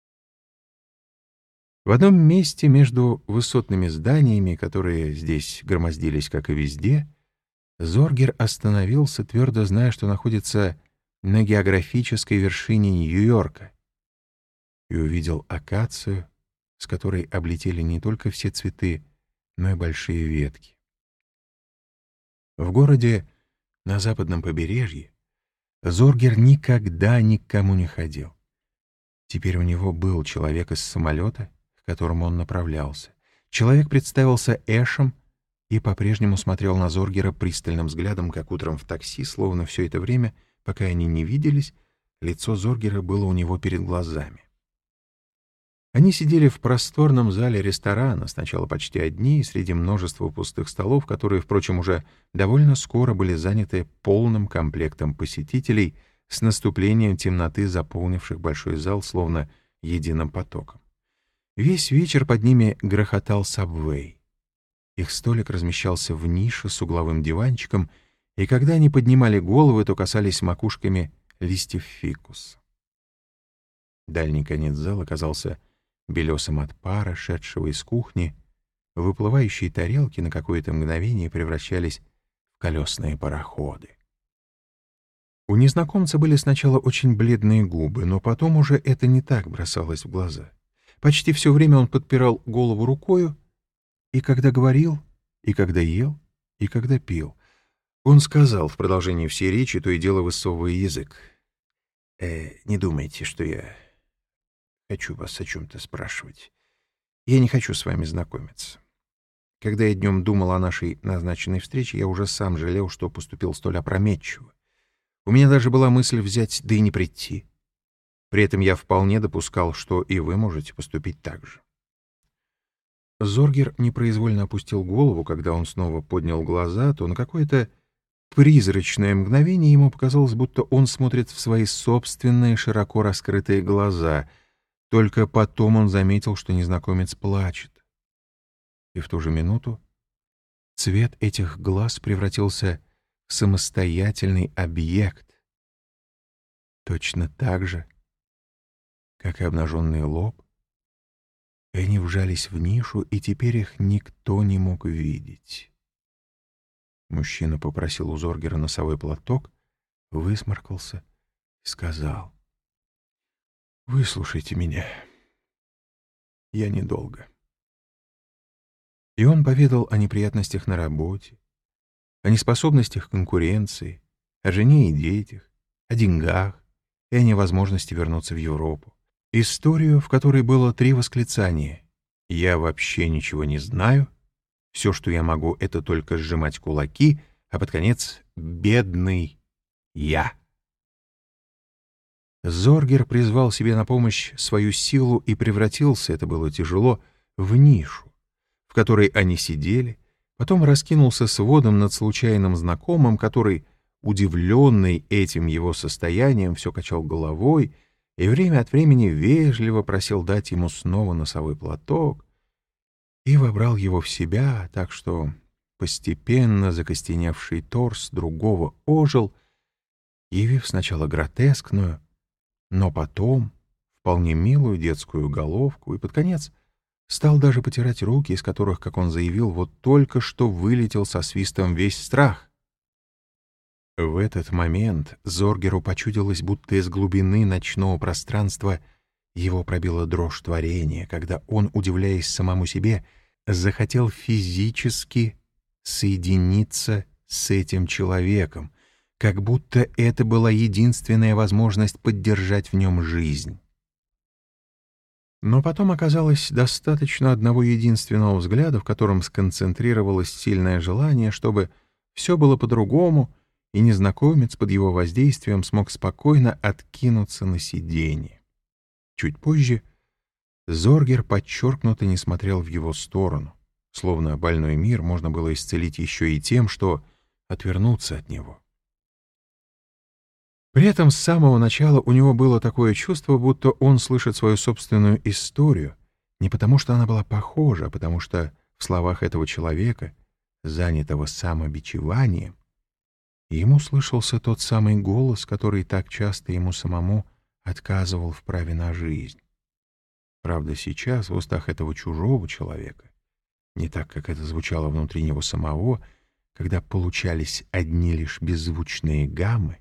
В одном месте между высотными зданиями, которые здесь громоздились, как и везде, Зоргер остановился, твердо зная, что находится на географической вершине Нью-Йорка, и увидел акацию, с которой облетели не только все цветы, но и большие ветки. В городе на западном побережье Зоргер никогда ни к кому не ходил. Теперь у него был человек из самолета, к которому он направлялся. Человек представился Эшем и по-прежнему смотрел на Зоргера пристальным взглядом, как утром в такси, словно все это время, пока они не виделись, лицо Зоргера было у него перед глазами. Они сидели в просторном зале ресторана, сначала почти одни, среди множества пустых столов, которые, впрочем, уже довольно скоро были заняты полным комплектом посетителей с наступлением темноты, заполнивших большой зал словно единым потоком. Весь вечер под ними грохотал сабвей. Их столик размещался в нише с угловым диванчиком, и когда они поднимали головы, то касались макушками листьев фикуса. Дальний конец зала казался белесым от пара, шедшего из кухни. Выплывающие тарелки на какое-то мгновение превращались в колесные пароходы. У незнакомца были сначала очень бледные губы, но потом уже это не так бросалось в глаза. Почти все время он подпирал голову рукою, и когда говорил, и когда ел, и когда пил. Он сказал в продолжении всей речи, то и дело высовывая язык: «Э, не думайте, что я хочу вас о чем-то спрашивать. Я не хочу с вами знакомиться. Когда я днем думал о нашей назначенной встрече, я уже сам жалел, что поступил столь опрометчиво. У меня даже была мысль взять, да и не прийти. При этом я вполне допускал, что и вы можете поступить так же». Зоргер непроизвольно опустил голову, когда он снова поднял глаза, то на какое-то призрачное мгновение ему показалось, будто он смотрит в свои собственные широко раскрытые глаза. Только потом он заметил, что незнакомец плачет. И в ту же минуту цвет этих глаз превратился в самостоятельный объект, точно так же, как и обнаженный лоб, и они вжались в нишу, и теперь их никто не мог видеть. Мужчина попросил у Зоргера носовой платок, высморкался и сказал: «Выслушайте меня. Я недолго». И он поведал о неприятностях на работе, о неспособностях конкуренции, о жене и детях, о деньгах и о невозможности вернуться в Европу. Историю, в которой было три восклицания: «Я вообще ничего не знаю», «Все, что я могу, это только сжимать кулаки», а под конец «бедный я». Зоргер призвал себе на помощь свою силу и превратился, это было тяжело, в нишу, в которой они сидели, потом раскинулся сводом над случайным знакомым, который, удивленный этим его состоянием, все качал головой и время от времени вежливо просил дать ему снова носовой платок, и вобрал его в себя, так что постепенно закостеневший торс другого ожил, явив сначала гротескную, но потом вполне милую детскую головку, и под конец стал даже потирать руки, из которых, как он заявил, вот только что вылетел со свистом весь страх. В этот момент Зоргеру почудилось, будто из глубины ночного пространства его пробила дрожь творения, когда он, удивляясь самому себе, захотел физически соединиться с этим человеком, как будто это была единственная возможность поддержать в нем жизнь. Но потом оказалось достаточно одного единственного взгляда, в котором сконцентрировалось сильное желание, чтобы все было по-другому, и незнакомец под его воздействием смог спокойно откинуться на сиденье. Чуть позже Зоргер подчеркнуто не смотрел в его сторону, словно больной мир можно было исцелить еще и тем, что отвернуться от него. При этом с самого начала у него было такое чувство, будто он слышит свою собственную историю, не потому что она была похожа, а потому что в словах этого человека, занятого самобичеванием, ему слышался тот самый голос, который так часто ему самому отказывал в праве на жизнь. Правда, сейчас в устах этого чужого человека, не так, как это звучало внутри него самого, когда получались одни лишь беззвучные гаммы,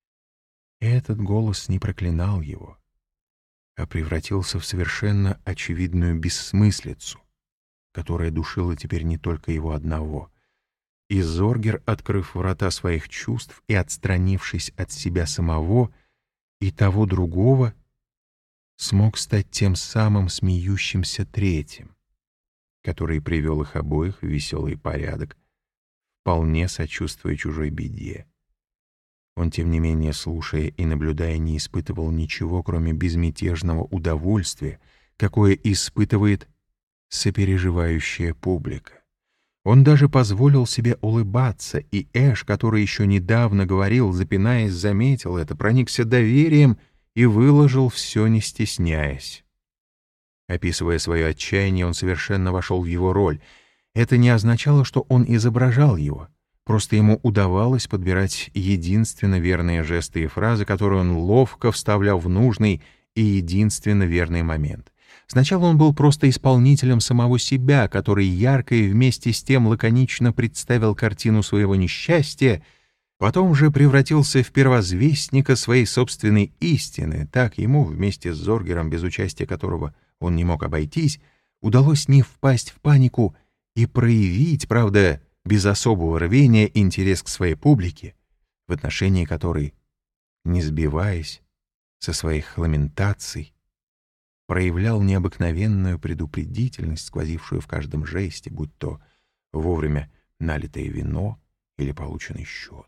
этот голос не проклинал его, а превратился в совершенно очевидную бессмыслицу, которая душила теперь не только его одного. И Зоргер, открыв врата своих чувств и отстранившись от себя самого и того другого, смог стать тем самым смеющимся третьим, который привел их обоих в веселый порядок, вполне сочувствуя чужой беде. Он, тем не менее, слушая и наблюдая, не испытывал ничего, кроме безмятежного удовольствия, какое испытывает сопереживающая публика. Он даже позволил себе улыбаться, и Эш, который еще недавно говорил, запинаясь, заметил это, проникся доверием и выложил все, не стесняясь. Описывая свое отчаяние, он совершенно вошел в его роль. Это не означало, что он изображал его. Просто ему удавалось подбирать единственно верные жесты и фразы, которые он ловко вставлял в нужный и единственно верный момент. Сначала он был просто исполнителем самого себя, который ярко и вместе с тем лаконично представил картину своего несчастья, потом же превратился в первозвестника своей собственной истины. Так ему, вместе с Зоргером, без участия которого он не мог обойтись, удалось не впасть в панику и проявить, правда, без особого рвения, интерес к своей публике, в отношении которой, не сбиваясь со своих ламентаций, проявлял необыкновенную предупредительность, сквозившую в каждом жесте, будь то вовремя налитое вино или полученный счет.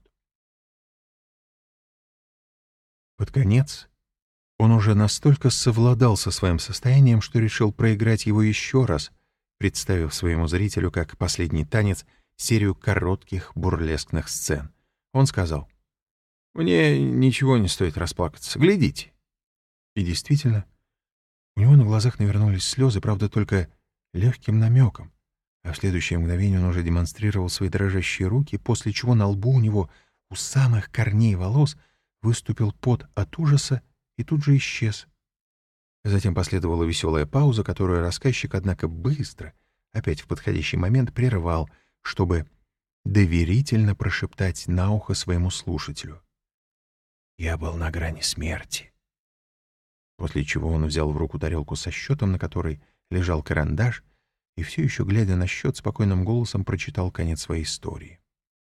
Под конец он уже настолько совладал со своим состоянием, что решил проиграть его еще раз, представив своему зрителю как последний танец серию коротких бурлескных сцен. Он сказал: «Мне ничего не стоит расплакаться. Глядите». И действительно, у него на глазах навернулись слезы, правда, только легким намеком, а в следующее мгновение он уже демонстрировал свои дрожащие руки, после чего на лбу у него у самых корней волос выступил пот от ужаса и тут же исчез. Затем последовала веселая пауза, которую рассказчик, однако, быстро, опять в подходящий момент, прервал, чтобы доверительно прошептать на ухо своему слушателю: «Я был на грани смерти». После чего он взял в руку тарелку со счетом, на которой лежал карандаш, и все еще, глядя на счет, спокойным голосом прочитал конец своей истории.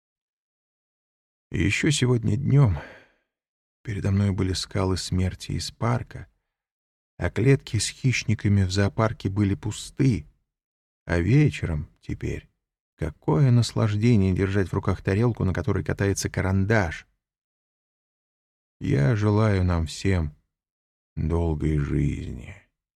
И еще сегодня днем передо мной были скалы смерти из парка, а клетки с хищниками в зоопарке были пусты, а вечером теперь какое наслаждение держать в руках тарелку, на которой катается карандаш. Я желаю нам всем долгой жизни.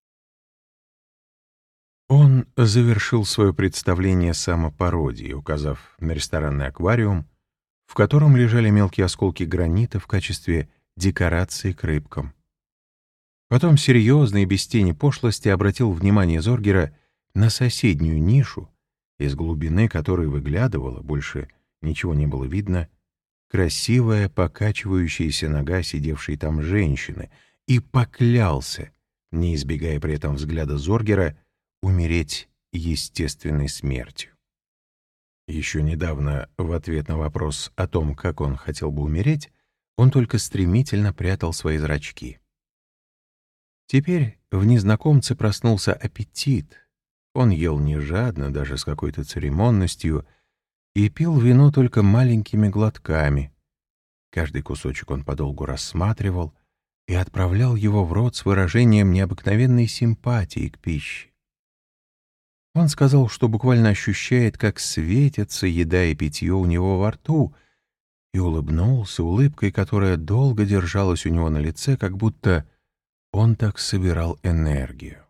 Он завершил свое представление самопародией, указав на ресторанный аквариум, в котором лежали мелкие осколки гранита в качестве декорации к рыбкам. Потом серьезно и без тени пошлости обратил внимание Зоргера на соседнюю нишу, из глубины которой выглядывала, больше ничего не было видно, красивая покачивающаяся нога сидевшей там женщины, и поклялся, не избегая при этом взгляда Зоргера, умереть естественной смертью. Еще недавно, в ответ на вопрос о том, как он хотел бы умереть, он только стремительно прятал свои зрачки. Теперь в незнакомце проснулся аппетит. Он ел не жадно, даже с какой-то церемонностью, и пил вино только маленькими глотками. Каждый кусочек он подолгу рассматривал, и отправлял его в рот с выражением необыкновенной симпатии к пище. Он сказал, что буквально ощущает, как светятся еда и питье у него во рту, и улыбнулся улыбкой, которая долго держалась у него на лице, как будто он так собирал энергию.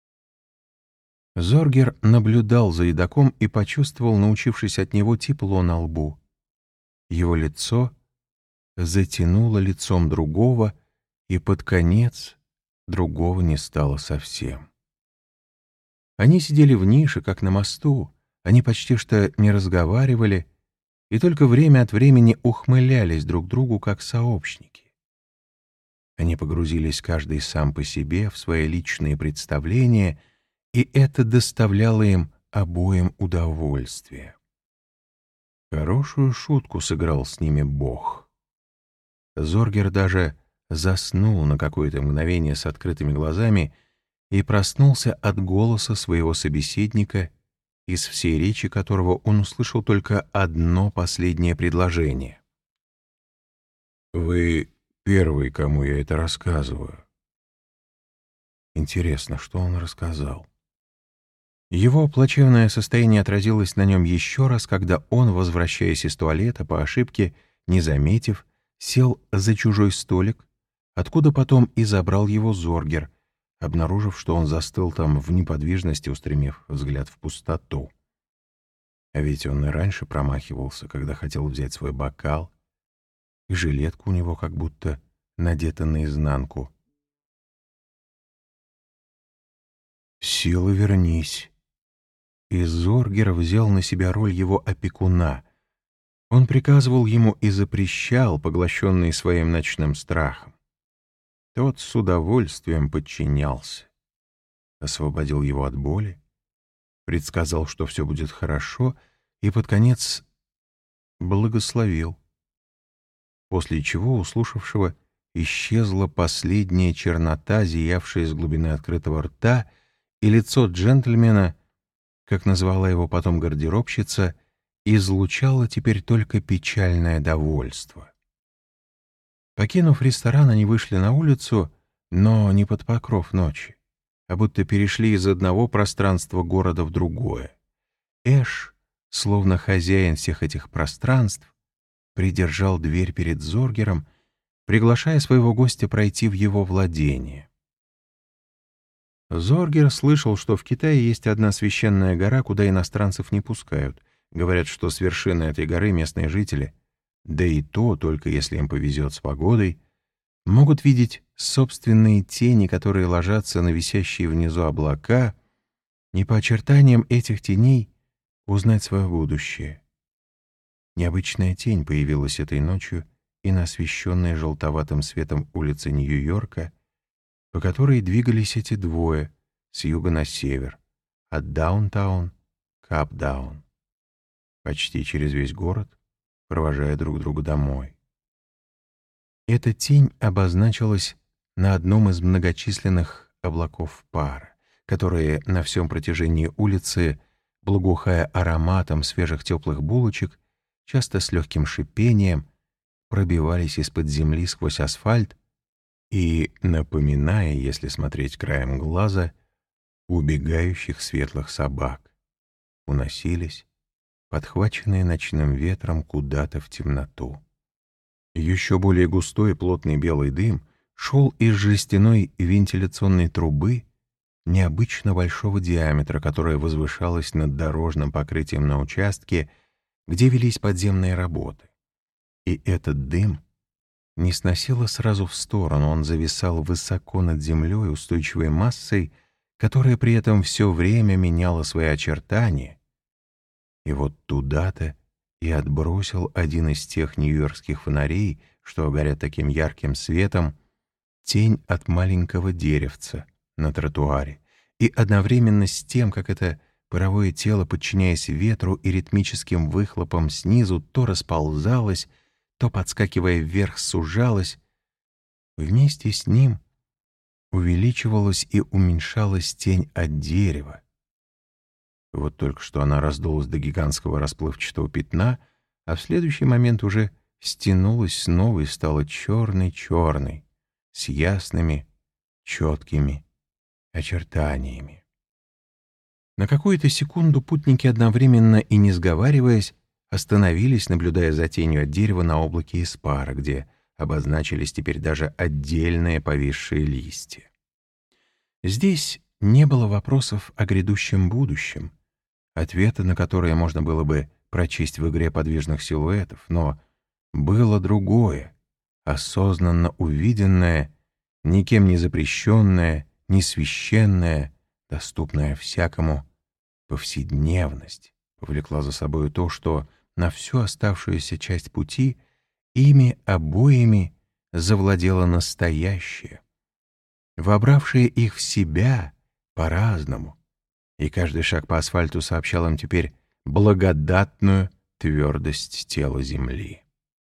Зоргер наблюдал за едоком и почувствовал, научившись от него, тепло на лбу. Его лицо затянуло лицом другого, и под конец другого не стало совсем. Они сидели в нише, как на мосту, они почти что не разговаривали и только время от времени ухмылялись друг другу, как сообщники. Они погрузились каждый сам по себе в свои личные представления, и это доставляло им обоим удовольствие. Хорошую шутку сыграл с ними Бог. Зоргер даже заснул на какое-то мгновение с открытыми глазами и проснулся от голоса своего собеседника, из всей речи которого он услышал только одно последнее предложение. «Вы первый, кому я это рассказываю». Интересно, что он рассказал? Его плачевное состояние отразилось на нем еще раз, когда он, возвращаясь из туалета по ошибке, не заметив, сел за чужой столик, откуда потом и забрал его Зоргер, обнаружив, что он застыл там в неподвижности, устремив взгляд в пустоту. А ведь он и раньше промахивался, когда хотел взять свой бокал, и жилетка у него как будто надета наизнанку. «Сила, вернись!» И Зоргер взял на себя роль его опекуна. Он приказывал ему и запрещал, поглощенный своим ночным страхом. Тот с удовольствием подчинялся. Освободил его от боли, предсказал, что все будет хорошо, и под конец благословил. После чего у слушавшего исчезла последняя чернота, зиявшая из глубины открытого рта, и лицо джентльмена, как назвала его потом гардеробщица, излучало теперь только печальное довольство. Покинув ресторан, они вышли на улицу, но не под покров ночи, а будто перешли из одного пространства города в другое. Эш, словно хозяин всех этих пространств, придержал дверь перед Зоргером, приглашая своего гостя пройти в его владение. Зоргер слышал, что в Китае есть одна священная гора, куда иностранцев не пускают. Говорят, что с вершины этой горы местные жители, да и то только если им повезет с погодой, могут видеть собственные тени, которые ложатся на висящие внизу облака, и по очертаниям этих теней узнать свое будущее. Необычная тень появилась этой ночью и на освещенной желтоватым светом улице Нью-Йорка, по которой двигались эти двое с юга на север, от Даунтаун к Апдаун, почти через весь город, провожая друг друга домой. Эта тень обозначилась на одном из многочисленных облаков пара, которые на всем протяжении улицы, благоухая ароматом свежих теплых булочек, часто с легким шипением, пробивались из-под земли сквозь асфальт и, напоминая, если смотреть краем глаза, убегающих светлых собак, уносились, подхваченные ночным ветром, куда-то в темноту. Еще более густой и плотный белый дым шел из жестяной вентиляционной трубы необычно большого диаметра, которая возвышалась над дорожным покрытием на участке, где велись подземные работы. И этот дым не сносило сразу в сторону, он зависал высоко над землей устойчивой массой, которая при этом все время меняла свои очертания. И вот туда-то и отбросил один из тех нью-йоркских фонарей, что горят таким ярким светом, тень от маленького деревца на тротуаре, и одновременно с тем, как это паровое тело, подчиняясь ветру и ритмическим выхлопам снизу, то расползалось, то, подскакивая вверх, сужалось, вместе с ним увеличивалась и уменьшалась тень от дерева. Вот только что она раздулась до гигантского расплывчатого пятна, а в следующий момент уже стянулась снова и стала черной-черной, с ясными, четкими очертаниями. На какую-то секунду путники одновременно и не сговариваясь остановились, наблюдая за тенью от дерева на облаке из пара, где обозначились теперь даже отдельные повисшие листья. Здесь не было вопросов о грядущем будущем, ответы на которые можно было бы прочесть в игре подвижных силуэтов, но было другое, осознанно увиденное, никем не запрещенное, не священное, доступное всякому повседневность, повлекла за собой то, что на всю оставшуюся часть пути ими обоими завладело настоящее, вобравшее их в себя по-разному, и каждый шаг по асфальту сообщал им теперь благодатную твердость тела земли.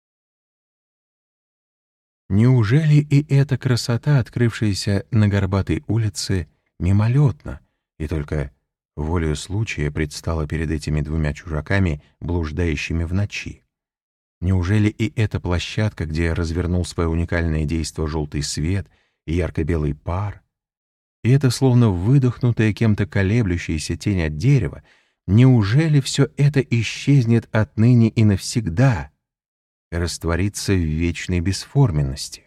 Неужели и эта красота, открывшаяся на горбатой улице, мимолетна, и только волею случая предстала перед этими двумя чужаками, блуждающими в ночи? Неужели и эта площадка, где развернул свое уникальное действо желтый свет и ярко-белый пар, и это словно выдохнутая кем-то колеблющаяся тень от дерева, неужели все это исчезнет отныне и навсегда и растворится в вечной бесформенности?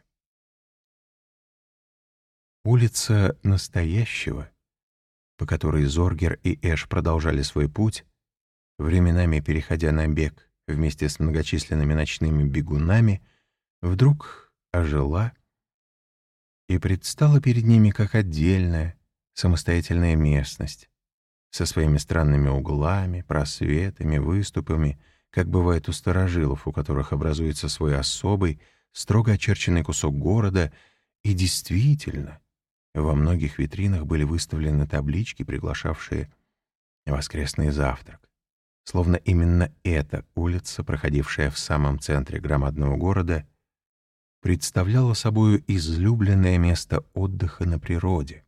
Улица настоящего, по которой Зоргер и Эш продолжали свой путь, временами переходя на бег вместе с многочисленными ночными бегунами, вдруг ожила и предстала перед ними как отдельная, самостоятельная местность, со своими странными углами, просветами, выступами, как бывает у старожилов, у которых образуется свой особый, строго очерченный кусок города, и действительно, во многих витринах были выставлены таблички, приглашавшие воскресный завтрак. Словно именно эта улица, проходившая в самом центре громадного города, представляла собою излюбленное место отдыха на природе.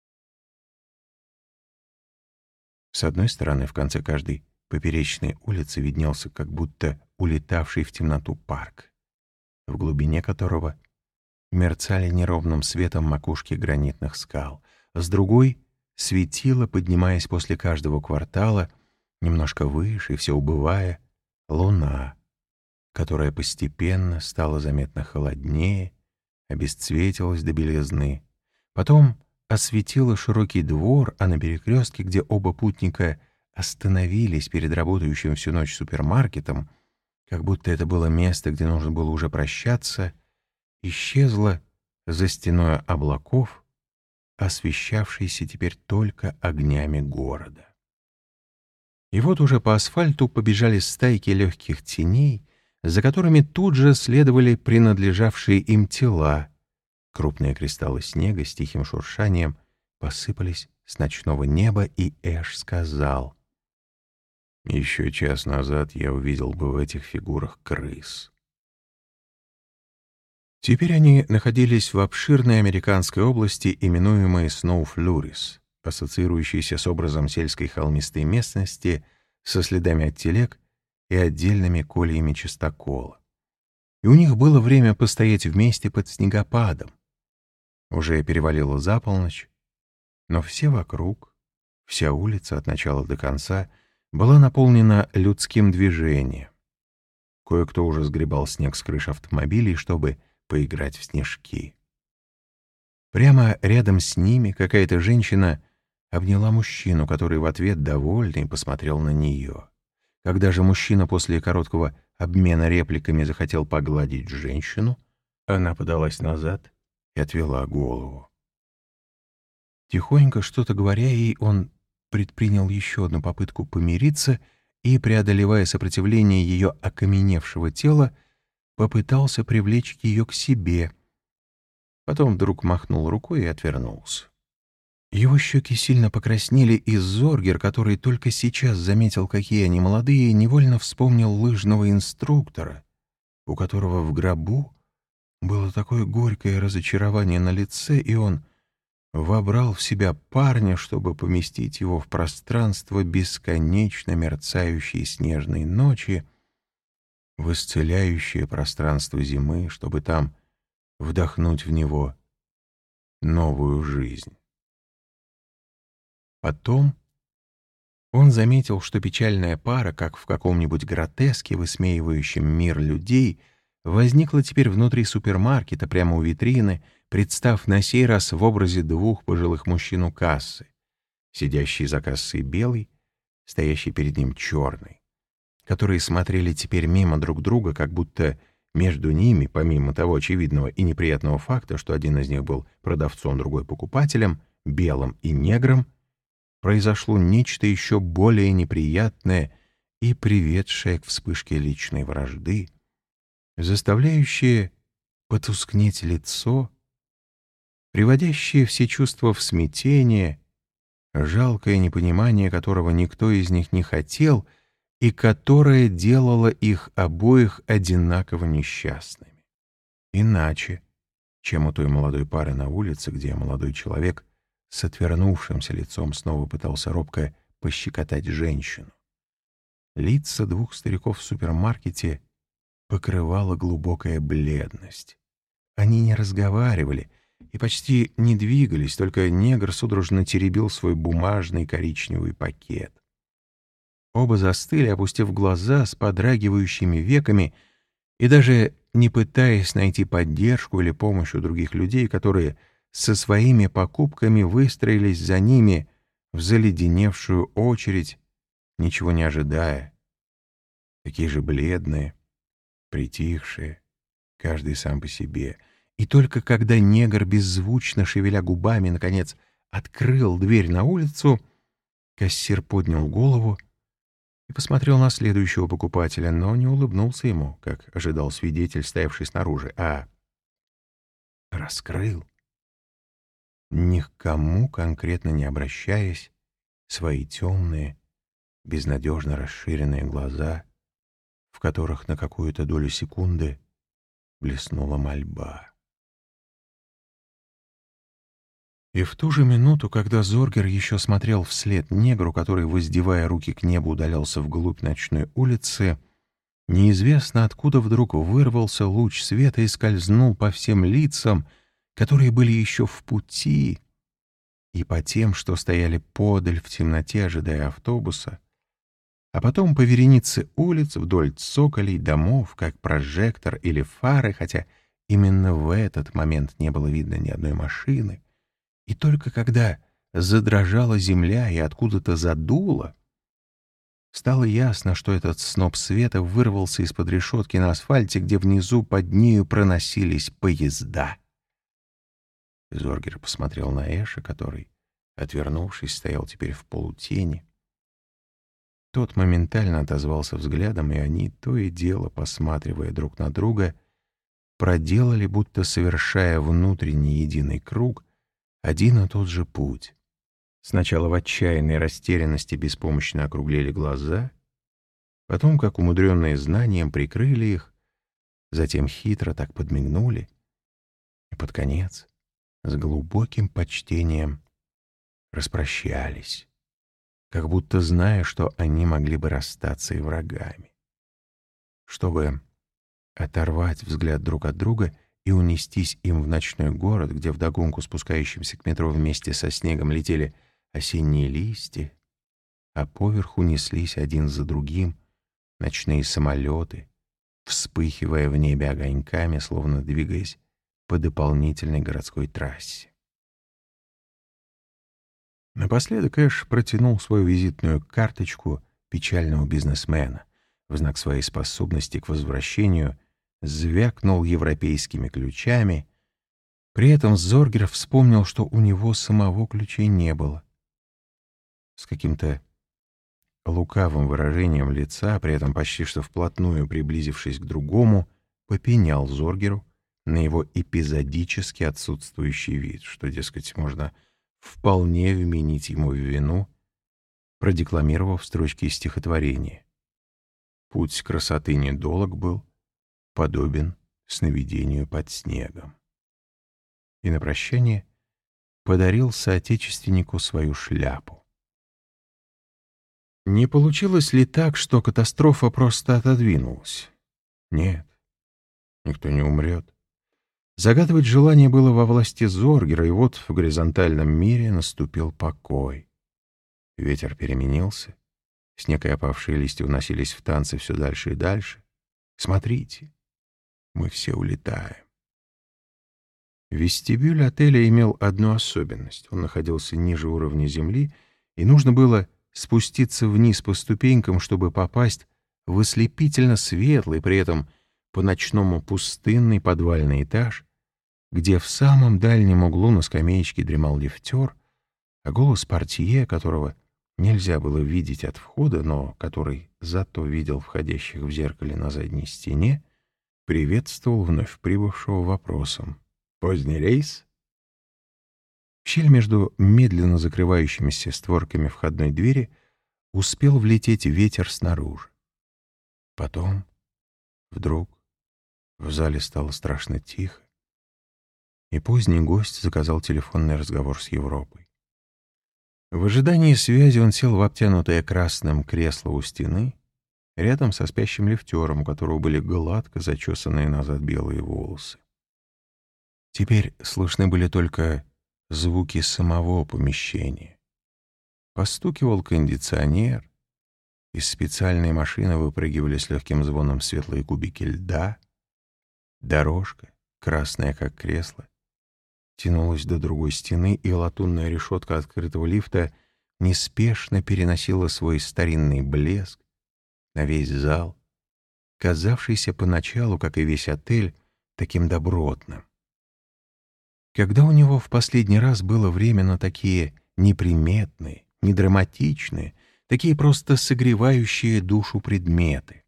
С одной стороны, в конце каждой поперечной улицы виднелся как будто улетавший в темноту парк, в глубине которого мерцали неровным светом макушки гранитных скал. С другой светила, поднимаясь после каждого квартала, немножко выше, все убывая, луна, которая постепенно стала заметно холоднее, обесцветилась до белизны. Потом осветила широкий двор, а на перекрестке, где оба путника остановились перед работающим всю ночь супермаркетом, как будто это было место, где нужно было уже прощаться, исчезла за стеной облаков, освещавшейся теперь только огнями города. И вот уже по асфальту побежали стайки легких теней, за которыми тут же следовали принадлежавшие им тела. Крупные кристаллы снега с тихим шуршанием посыпались с ночного неба, и Эш сказал: «Еще час назад я увидел бы в этих фигурах крыс». Теперь они находились в обширной американской области, именуемой Сноуфлюрис, ассоциирующейся с образом сельской холмистой местности, со следами от телег и отдельными кольями чистокола. И у них было время постоять вместе под снегопадом. Уже перевалило за полночь, но все вокруг, вся улица от начала до конца была наполнена людским движением. Кое-кто уже сгребал снег с крыш автомобилей, чтобы поиграть в снежки. Прямо рядом с ними какая-то женщина обняла мужчину, который в ответ довольный посмотрел на нее. Когда же мужчина после короткого обмена репликами захотел погладить женщину, она подалась назад и отвела голову. Тихонько что-то говоря ей, он предпринял еще одну попытку помириться и, преодолевая сопротивление ее окаменевшего тела, попытался привлечь ее к себе. Потом вдруг махнул рукой и отвернулся. Его щеки сильно покраснели, и Зоргер, который только сейчас заметил, какие они молодые, невольно вспомнил лыжного инструктора, у которого в гробу было такое горькое разочарование на лице, и он вобрал в себя парня, чтобы поместить его в пространство бесконечно мерцающей снежной ночи, в исцеляющее пространство зимы, чтобы там вдохнуть в него новую жизнь. Потом он заметил, что печальная пара, как в каком-нибудь гротеске, высмеивающем мир людей, возникла теперь внутри супермаркета, прямо у витрины, представ на сей раз в образе двух пожилых мужчин у кассы. Сидящий за кассой белый, стоящий перед ним черный, которые смотрели теперь мимо друг друга, как будто между ними, помимо того очевидного и неприятного факта, что один из них был продавцом, другой покупателем, белым и негром, произошло нечто еще более неприятное и приведшее к вспышке личной вражды, заставляющее потускнеть лицо, приводящее все чувства в смятение, жалкое непонимание которого никто из них не хотел и которое делало их обоих одинаково несчастными. Иначе, чем у той молодой пары на улице, где молодой человек с отвернувшимся лицом снова пытался робко пощекотать женщину. Лица двух стариков в супермаркете покрывала глубокая бледность. Они не разговаривали и почти не двигались, только негр судорожно теребил свой бумажный коричневый пакет. Оба застыли, опустив глаза с подрагивающими веками и даже не пытаясь найти поддержку или помощь у других людей, которые со своими покупками выстроились за ними в заледеневшую очередь, ничего не ожидая. Такие же бледные, притихшие, каждый сам по себе. И только когда негр, беззвучно шевеля губами, наконец открыл дверь на улицу, кассир поднял голову и посмотрел на следующего покупателя, но не улыбнулся ему, как ожидал свидетель, стоявший снаружи, а раскрыл, ни к кому конкретно не обращаясь, свои темные, безнадежно расширенные глаза, в которых на какую-то долю секунды блеснула мольба. И в ту же минуту, когда Зоргер еще смотрел вслед негру, который, воздевая руки к небу, удалялся вглубь ночной улицы, неизвестно откуда вдруг вырвался луч света и скользнул по всем лицам, которые были еще в пути, и по тем, что стояли подаль в темноте, ожидая автобуса, а потом по веренице улиц вдоль цоколей домов, как прожектор или фары, хотя именно в этот момент не было видно ни одной машины. И только когда задрожала земля и откуда-то задуло, стало ясно, что этот сноп света вырвался из-под решетки на асфальте, где внизу под нею проносились поезда. Зоргер посмотрел на Эша, который, отвернувшись, стоял теперь в полутени. Тот моментально отозвался взглядом, и они, то и дело, посматривая друг на друга, проделали, будто совершая внутренний единый круг, один и тот же путь. Сначала в отчаянной растерянности беспомощно округлили глаза, потом, как умудренные знанием, прикрыли их, затем хитро так подмигнули, и под конец с глубоким почтением распрощались, как будто зная, что они могли бы расстаться и врагами. Чтобы оторвать взгляд друг от друга и унестись им в ночной город, где вдогонку спускающимся к метро вместе со снегом летели осенние листья, а поверху неслись один за другим ночные самолеты, вспыхивая в небе огоньками, словно двигаясь по дополнительной городской трассе. Напоследок Эш протянул свою визитную карточку печального бизнесмена, в знак своей способности к возвращению звякнул европейскими ключами. При этом Зоргер вспомнил, что у него самого ключей не было. С каким-то лукавым выражением лица, при этом почти что вплотную приблизившись к другому, попенял Зоргеру на его эпизодически отсутствующий вид, что, дескать, можно вполне вменить ему в вину, продекламировав строчки из стихотворения. «Путь красоты недолог был, подобен сновидению под снегом». И на прощание подарил соотечественнику свою шляпу. Не получилось ли так, что катастрофа просто отодвинулась? Нет, никто не умрет. Загадывать желание было во власти Зоргера, и вот в горизонтальном мире наступил покой. Ветер переменился, снег и опавшие листья уносились в танцы все дальше и дальше. Смотрите, мы все улетаем. Вестибюль отеля имел одну особенность. Он находился ниже уровня земли, и нужно было спуститься вниз по ступенькам, чтобы попасть в ослепительно светлый, при этом по-ночному пустынный подвальный этаж, где в самом дальнем углу на скамеечке дремал лифтер, а голос портье, которого нельзя было видеть от входа, но который зато видел входящих в зеркале на задней стене, приветствовал вновь прибывшего вопросом: «Поздний рейс?» В щель между медленно закрывающимися створками входной двери успел влететь ветер снаружи. Потом, вдруг, в зале стало страшно тихо, и поздний гость заказал телефонный разговор с Европой. В ожидании связи он сел в обтянутое красным кресло у стены, рядом со спящим лифтером, у которого были гладко зачесанные назад белые волосы. Теперь слышны были только звуки самого помещения. Постукивал кондиционер, из специальной машины выпрыгивали с легким звоном светлые кубики льда, дорожка, красная как кресло, тянулась до другой стены, и латунная решетка открытого лифта неспешно переносила свой старинный блеск на весь зал, казавшийся поначалу, как и весь отель, таким добротным. Когда у него в последний раз было время на такие неприметные, недраматичные, такие просто согревающие душу предметы?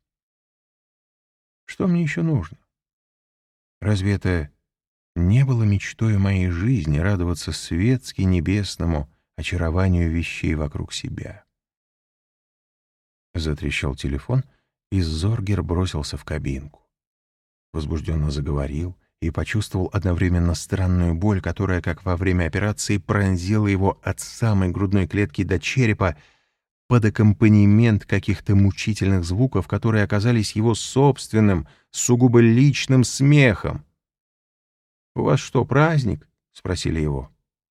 Что мне еще нужно? Разве это не было мечтой моей жизни радоваться светски небесному очарованию вещей вокруг себя? Затрещал телефон, и Зоргер бросился в кабинку. Возбужденно заговорил и почувствовал одновременно странную боль, которая, как во время операции, пронзила его от самой грудной клетки до черепа под аккомпанемент каких-то мучительных звуков, которые оказались его собственным, сугубо личным смехом. «У вас что, праздник?» — спросили его.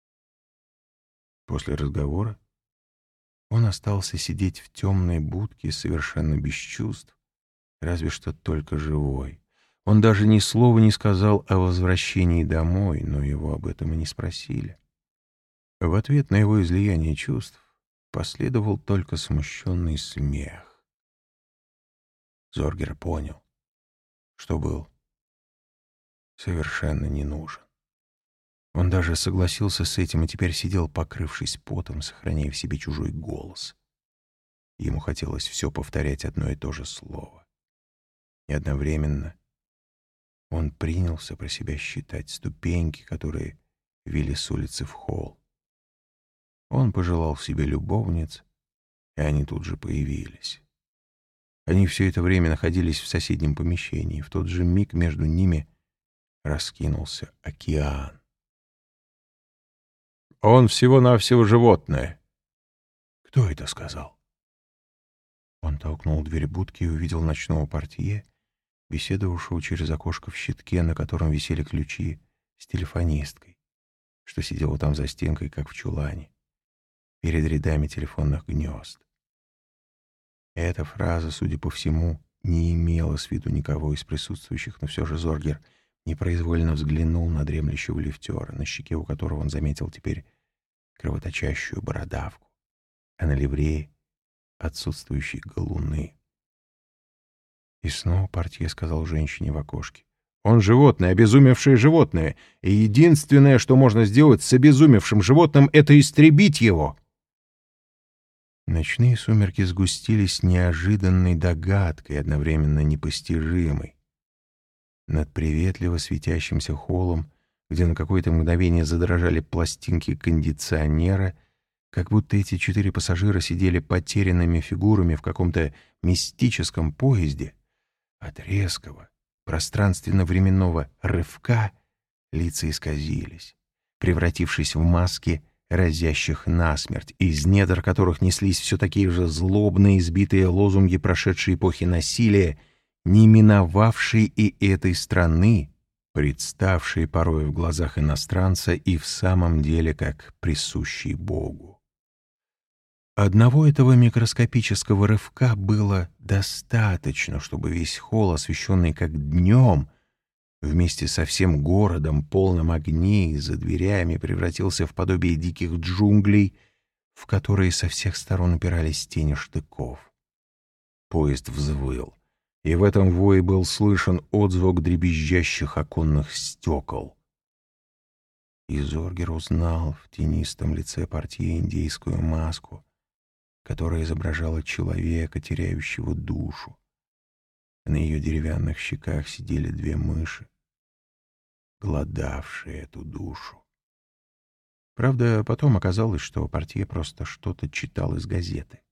После разговора он остался сидеть в темной будке совершенно без чувств, разве что только живой. Он даже ни слова не сказал о возвращении домой, но его об этом и не спросили. В ответ на его излияние чувств последовал только смущенный смех. Зоргер понял, что был совершенно не нужен. Он даже согласился с этим и теперь сидел, покрывшись потом, сохраняя в себе чужой голос. Ему хотелось все повторять одно и то же слово. И одновременно он принялся про себя считать ступеньки, которые вели с улицы в холл. Он пожелал себе любовниц, и они тут же появились. Они все это время находились в соседнем помещении, и в тот же миг между ними раскинулся океан. «Он всего-навсего животное». «Кто это сказал?» Он толкнул дверь будки и увидел ночного портье, беседовавшего через окошко в щитке, на котором висели ключи, с телефонисткой, что сидела там за стенкой, как в чулане, перед рядами телефонных гнезд. Эта фраза, судя по всему, не имела с виду никого из присутствующих, но все же Зоргер непроизвольно взглянул на дремлющего лифтера, на щеке у которого он заметил теперь кровоточащую бородавку, а на ливрее отсутствующие галуны. И снова портье сказал женщине в окошке: «Он животное, обезумевшее животное, и единственное, что можно сделать с обезумевшим животным, это истребить его». Ночные сумерки сгустились неожиданной догадкой, одновременно непостижимой. Над приветливо светящимся холлом, где на какое-то мгновение задрожали пластинки кондиционера, как будто эти четыре пассажира сидели потерянными фигурами в каком-то мистическом поезде, от резкого, пространственно-временного рывка лица исказились, превратившись в маски разящих насмерть, из недр которых неслись все такие же злобные, избитые лозунги прошедшей эпохи насилия, не миновавшей и этой страны, представшие порой в глазах иностранца и в самом деле как присущий Богу. Одного этого микроскопического рывка было достаточно, чтобы весь холл, освещенный как днем, вместе со всем городом, полным огней, за дверями превратился в подобие диких джунглей, в которые со всех сторон упирались тени штыков. Поезд взвыл, и в этом вое был слышен отзвук дребезжащих оконных стекол. И Зоргер узнал в тенистом лице портье индейскую маску, которая изображала человека, теряющего душу. На ее деревянных щеках сидели две мыши, голодавшие эту душу. Правда, потом оказалось, что портье просто что-то читал из газеты.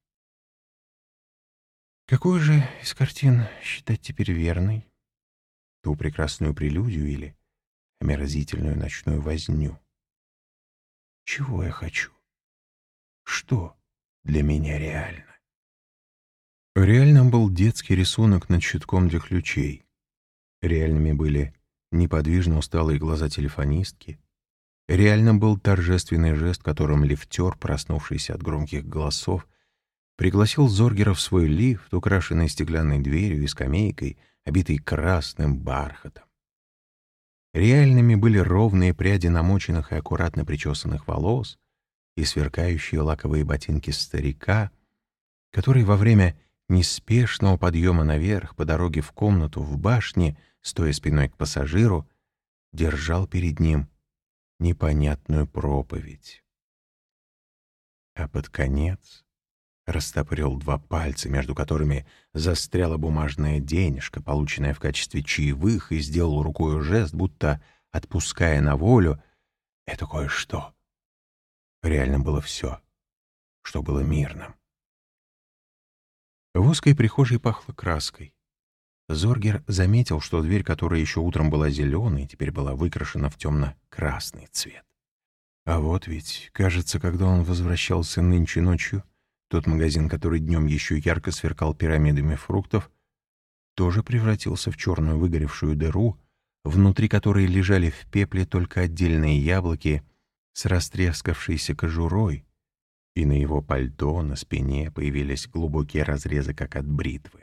Какую же из картин считать теперь верной? Ту прекрасную прелюдию или омерзительную ночную возню? Чего я хочу? Что для меня реально? Реальным был детский рисунок над щитком для ключей. Реальными были неподвижно усталые глаза телефонистки. Реальным был торжественный жест, которым лифтер, проснувшийся от громких голосов, пригласил Зоргера в свой лифт, украшенный стеклянной дверью и скамейкой, обитой красным бархатом. Реальными были ровные пряди намоченных и аккуратно причесанных волос и сверкающие лаковые ботинки старика, который во время неспешного подъема наверх по дороге в комнату в башне, стоя спиной к пассажиру, держал перед ним непонятную проповедь. А под конец растопырил два пальца, между которыми застряла бумажная денежка, полученная в качестве чаевых, и сделал рукой жест, будто отпуская на волю это кое-что. Реально было все, что было мирным. В узкой прихожей пахло краской. Зоргер заметил, что дверь, которая еще утром была зеленой, теперь была выкрашена в темно-красный цвет. А вот ведь, кажется, когда он возвращался нынче ночью, тот магазин, который днем еще ярко сверкал пирамидами фруктов, тоже превратился в черную выгоревшую дыру, внутри которой лежали в пепле только отдельные яблоки с растрескавшейся кожурой, и на его пальто, на спине появились глубокие разрезы, как от бритвы.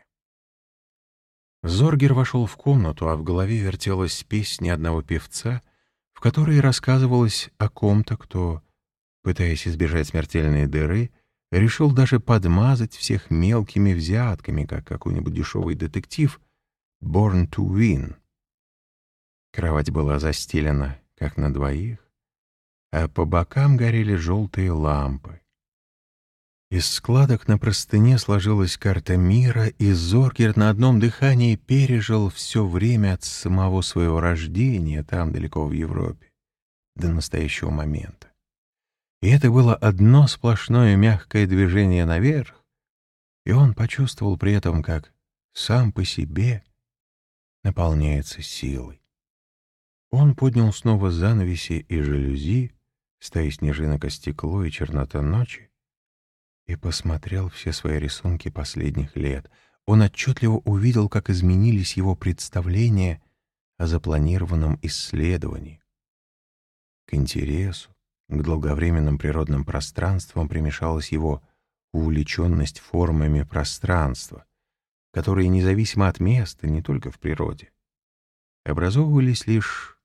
Зоргер вошел в комнату, а в голове вертелась песня одного певца, в которой рассказывалось о ком-то, кто, пытаясь избежать смертельной дыры, решил даже подмазать всех мелкими взятками, как какой-нибудь дешевый детектив «Born to Win». Кровать была застелена, как на двоих, а по бокам горели желтые лампы. Из складок на простыне сложилась карта мира, и Зоргер на одном дыхании пережил все время от самого своего рождения, там, далеко в Европе, до настоящего момента. И это было одно сплошное мягкое движение наверх, и он почувствовал при этом, как сам по себе наполняется силой. Он поднял снова занавеси и жалюзи, стаи снежинок о стекло и чернота ночи, и посмотрел все свои рисунки последних лет. Он отчетливо увидел, как изменились его представления о запланированном исследовании. К интересу, к долговременным природным пространствам примешалась его увлеченность формами пространства, которые, независимо от места, не только в природе, образовывались лишь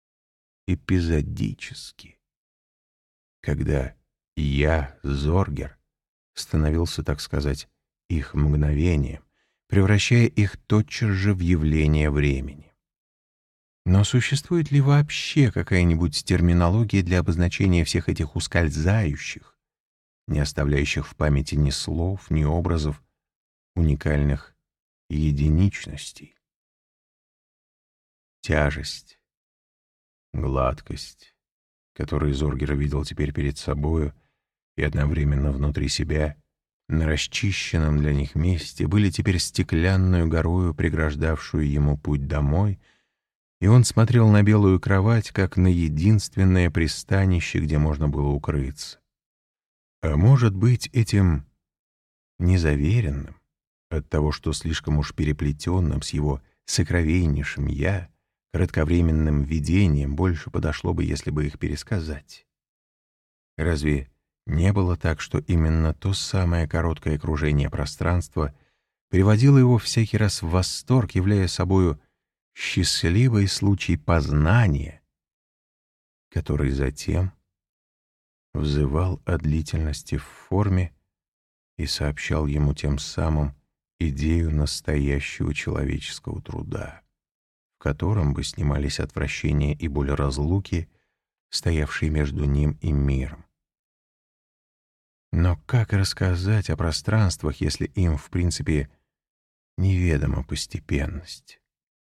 эпизодически, когда я, Зоргер, становился, так сказать, их мгновением, превращая их тотчас же в явление времени. Но существует ли вообще какая-нибудь терминология для обозначения всех этих ускользающих, не оставляющих в памяти ни слов, ни образов, уникальных единичностей? Тяжесть, гладкость, которую Зоргер видел теперь перед собою и одновременно внутри себя, на расчищенном для них месте, были теперь стеклянную горою, преграждавшую ему путь домой, и он смотрел на белую кровать, как на единственное пристанище, где можно было укрыться. А может быть, этим незаверенным, от того, что слишком уж переплетенным с его сокровеннейшим «я», кратковременным видениям больше подошло бы, если бы их пересказать. Разве не было так, что именно то самое короткое кружение пространства приводило его всякий раз в восторг, являя собою счастливый случай познания, который затем взывал о длительности в форме и сообщал ему тем самым идею настоящего человеческого труда, в котором бы снимались отвращение и боль разлуки, стоявшие между ним и миром. Но как рассказать о пространствах, если им, в принципе, неведома постепенность?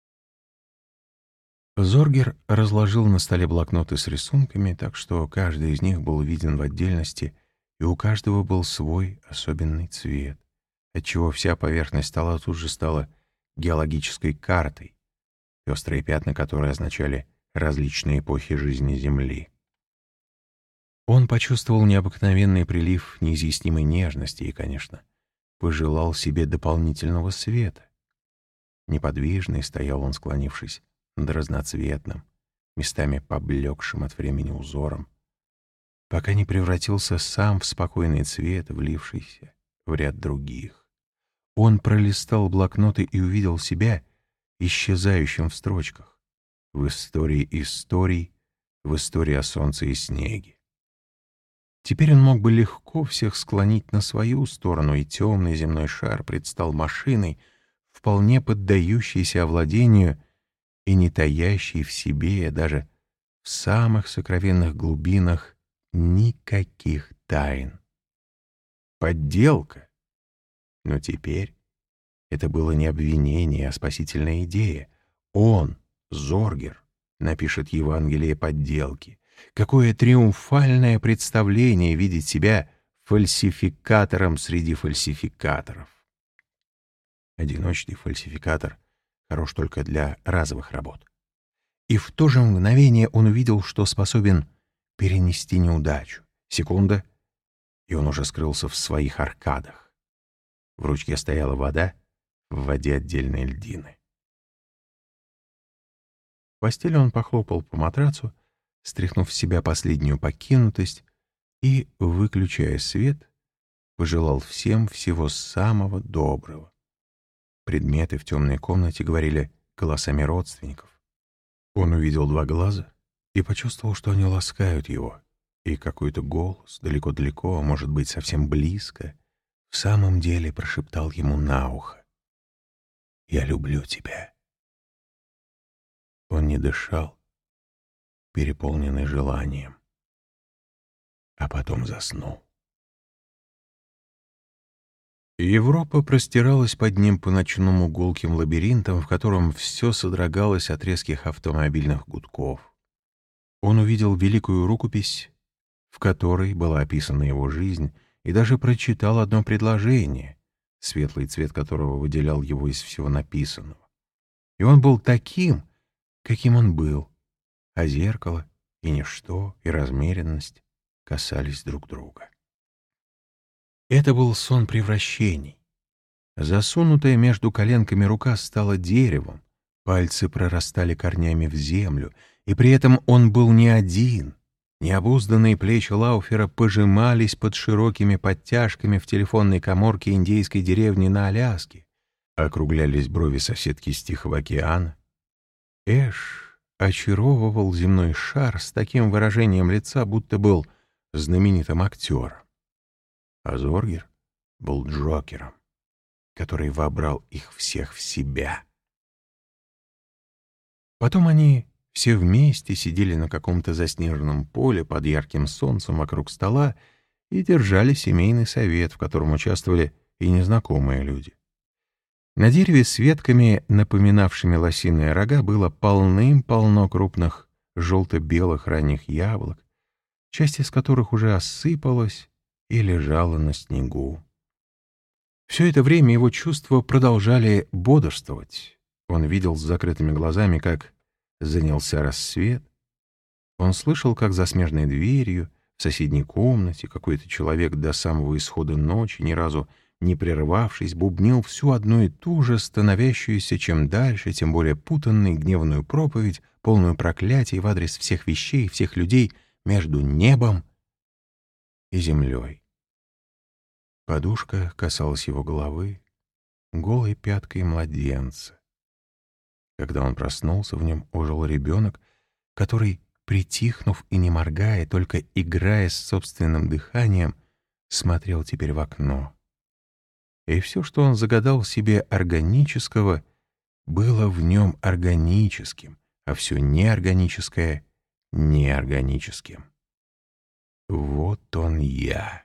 Зоргер разложил на столе блокноты с рисунками, так что каждый из них был виден в отдельности, и у каждого был свой особенный цвет, отчего вся поверхность стола тут же стала геологической картой, пестрые пятна которой означали различные эпохи жизни Земли. Он почувствовал необыкновенный прилив неизъяснимой нежности и, конечно, пожелал себе дополнительного света. Неподвижный стоял он, склонившись над разноцветным, местами поблекшим от времени узором, пока не превратился сам в спокойный цвет, влившийся в ряд других. Он пролистал блокноты и увидел себя исчезающим в строчках, в истории историй, в истории о солнце и снеге. Теперь он мог бы легко всех склонить на свою сторону, и темный земной шар предстал машиной, вполне поддающейся овладению и не таящей в себе, даже в самых сокровенных глубинах, никаких тайн. Подделка. Но теперь это было не обвинение, а спасительная идея. Он, Зоргер, напишет Евангелие подделки. Какое триумфальное представление видеть себя фальсификатором среди фальсификаторов. Одиночный фальсификатор хорош только для разовых работ. И в то же мгновение он увидел, что способен перенести неудачу. Секунда, и он уже скрылся в своих аркадах. В ручке стояла вода, в воде отдельные льдины. В постели он похлопал по матрацу, стряхнув с себя последнюю покинутость, и, выключая свет, пожелал всем всего самого доброго. Предметы в темной комнате говорили голосами родственников. Он увидел два глаза и почувствовал, что они ласкают его, и какой-то голос, далеко-далеко, а может быть, совсем близко, в самом деле прошептал ему на ухо: «Я люблю тебя». Он не дышал, переполненный желанием, а потом заснул. Европа простиралась под ним по ночному гулким лабиринтам, в котором все содрогалось от резких автомобильных гудков. Он увидел великую рукопись, в которой была описана его жизнь, и даже прочитал одно предложение, светлый цвет которого выделял его из всего написанного. И он был таким, каким он был, а зеркало и ничто, и размеренность касались друг друга. Это был сон превращений. Засунутая между коленками рука стала деревом, пальцы прорастали корнями в землю, и при этом он был не один. Необузданные плечи Лауфера пожимались под широкими подтяжками в телефонной каморке индейской деревни на Аляске, округлялись брови соседки с Тихого океана. Эш очаровывал земной шар с таким выражением лица, будто был знаменитым актером. А Зоргер был Джокером, который вобрал их всех в себя. Потом они все вместе сидели на каком-то заснеженном поле под ярким солнцем вокруг стола и держали семейный совет, в котором участвовали и незнакомые люди. На дереве с ветками, напоминавшими лосиные рога, было полным-полно крупных желто-белых ранних яблок, часть из которых уже осыпалась и лежала на снегу. Все это время его чувства продолжали бодрствовать. Он видел с закрытыми глазами, как занялся рассвет. Он слышал, как за смежной дверью в соседней комнате какой-то человек до самого исхода ночи ни разу не прерывавшись, бубнил всю одну и ту же, становящуюся чем дальше, тем более путанной гневную проповедь, полную проклятий в адрес всех вещей, всех людей между небом и землей. Подушка касалась его головы, голой пяткой младенца. Когда он проснулся, в нем ожил ребенок, который, притихнув и не моргая, только играя с собственным дыханием, смотрел теперь в окно. И все, что он загадал себе органического, было в нем органическим, а все неорганическое — неорганическим. Вот он я.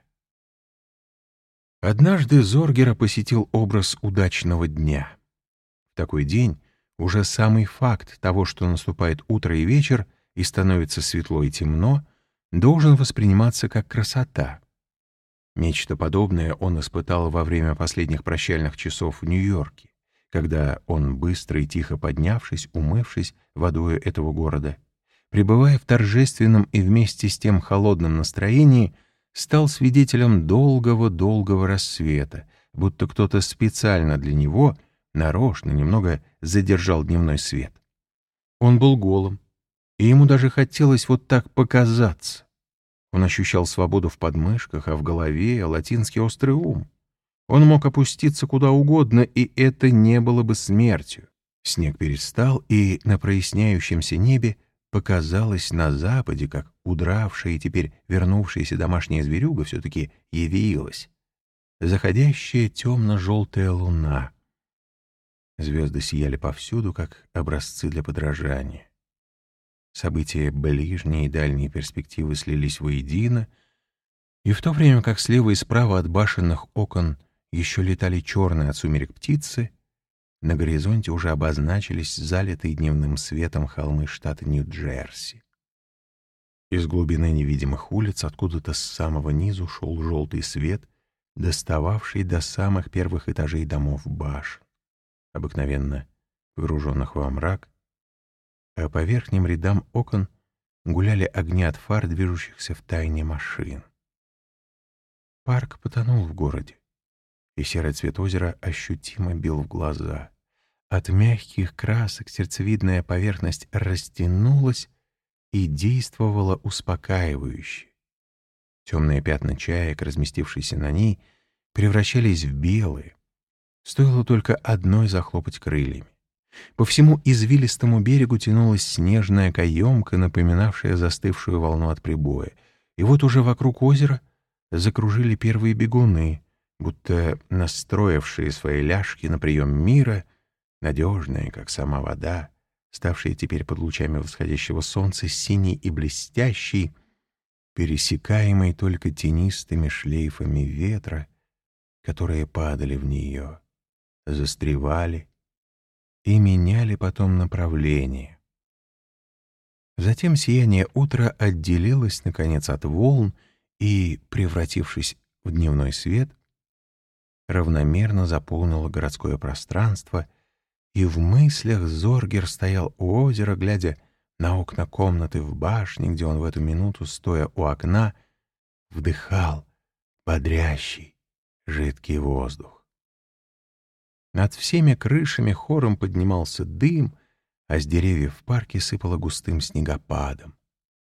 Однажды Зоргера посетил образ удачного дня. В такой день уже самый факт того, что наступает утро и вечер, и становится светло и темно, должен восприниматься как красота. Нечто подобное он испытал во время последних прощальных часов в Нью-Йорке, когда он, быстро и тихо поднявшись, умывшись водою этого города, пребывая в торжественном и вместе с тем холодном настроении, стал свидетелем долгого-долгого рассвета, будто кто-то специально для него нарочно немного задержал дневной свет. Он был голым, и ему даже хотелось вот так показаться. Он ощущал свободу в подмышках, а в голове — латинский острый ум. Он мог опуститься куда угодно, и это не было бы смертью. Снег перестал, и на проясняющемся небе показалось на западе, как удравшая и теперь вернувшаяся домашняя зверюга все-таки явилась. Заходящая темно-желтая луна. Звезды сияли повсюду, как образцы для подражания. События ближней и дальней перспективы слились воедино, и в то время как слева и справа от башенных окон еще летали черные от сумерек птицы, на горизонте уже обозначились залитые дневным светом холмы штата Нью-Джерси. Из глубины невидимых улиц откуда-то с самого низу шел желтый свет, достававший до самых первых этажей домов башен, обыкновенно погруженных во мрак, а по верхним рядам окон гуляли огни от фар, движущихся в тайне машин. Парк потонул в городе, и серый цвет озера ощутимо бил в глаза. От мягких красок сердцевидная поверхность растянулась и действовала успокаивающе. Темные пятна чаек, разместившиеся на ней, превращались в белые. Стоило только одной захлопать крыльями. По всему извилистому берегу тянулась снежная каемка, напоминавшая застывшую волну от прибоя. И вот уже вокруг озера закружили первые бегуны, будто настроившие свои ляжки на прием мира, надежные, как сама вода, ставшие теперь под лучами восходящего солнца синей и блестящей, пересекаемой только тенистыми шлейфами ветра, которые падали в нее, застревали и меняли потом направление. Затем сияние утра отделилось, наконец, от волн и, превратившись в дневной свет, равномерно заполнило городское пространство, и в мыслях Зоргер стоял у озера, глядя на окна комнаты в башне, где он в эту минуту, стоя у окна, вдыхал бодрящий, жидкий воздух. Над всеми крышами хором поднимался дым, а с деревьев в парке сыпало густым снегопадом.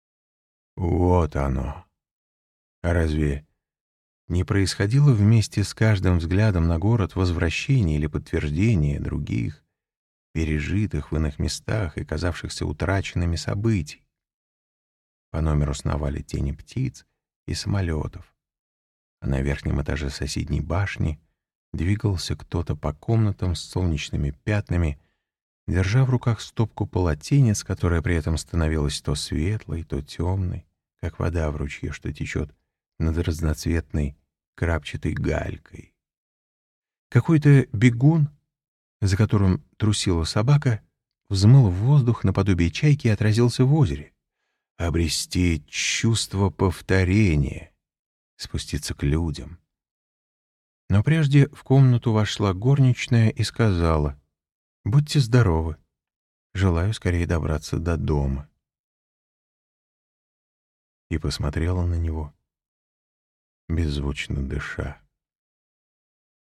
Вот оно! А разве не происходило вместе с каждым взглядом на город возвращение или подтверждение других, пережитых в иных местах и казавшихся утраченными событий? По номеру сновали тени птиц и самолетов, а на верхнем этаже соседней башни двигался кто-то по комнатам с солнечными пятнами, держа в руках стопку полотенец, которая при этом становилась то светлой, то темной, как вода в ручье, что течет над разноцветной крапчатой галькой. Какой-то бегун, за которым трусила собака, взмыл в воздух наподобие чайки и отразился в озере. Обрести чувство повторения, спуститься к людям. Но прежде в комнату вошла горничная и сказала: «Будьте здоровы, желаю скорее добраться до дома». И посмотрела на него, беззвучно дыша.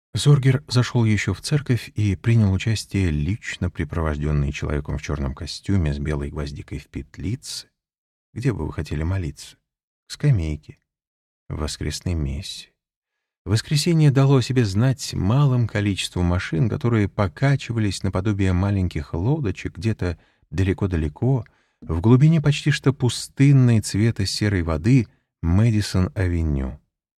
Зоргер зашел еще в церковь и принял участие, лично припровожденный человеком в черном костюме с белой гвоздикой в петлице. Где бы вы хотели молиться? К скамейке. В воскресной мессе. Воскресенье дало о себе знать малым количеством машин, которые покачивались наподобие маленьких лодочек где-то далеко-далеко, в глубине почти что пустынной цвета серой воды Мэдисон-авеню.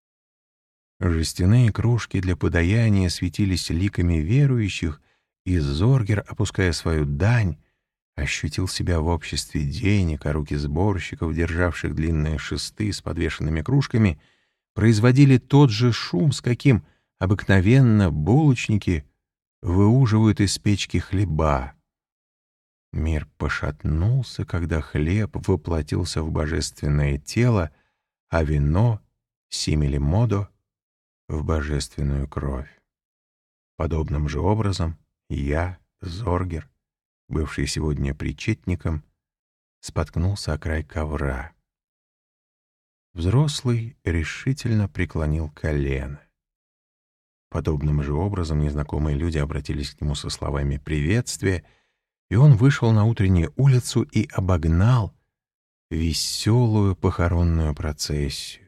Жестяные кружки для подаяния светились ликами верующих, и Зоргер, опуская свою дань, ощутил себя в обществе денег, а руки сборщиков, державших длинные шесты с подвешенными кружками, производили тот же шум, с каким обыкновенно булочники выуживают из печки хлеба. Мир пошатнулся, когда хлеб воплотился в божественное тело, а вино — симили-модо — в божественную кровь. Подобным же образом я, Зоргер, бывший сегодня причетником, споткнулся о край ковра. Взрослый решительно преклонил колено. Подобным же образом незнакомые люди обратились к нему со словами приветствия, и он вышел на утреннюю улицу и обогнал веселую похоронную процессию.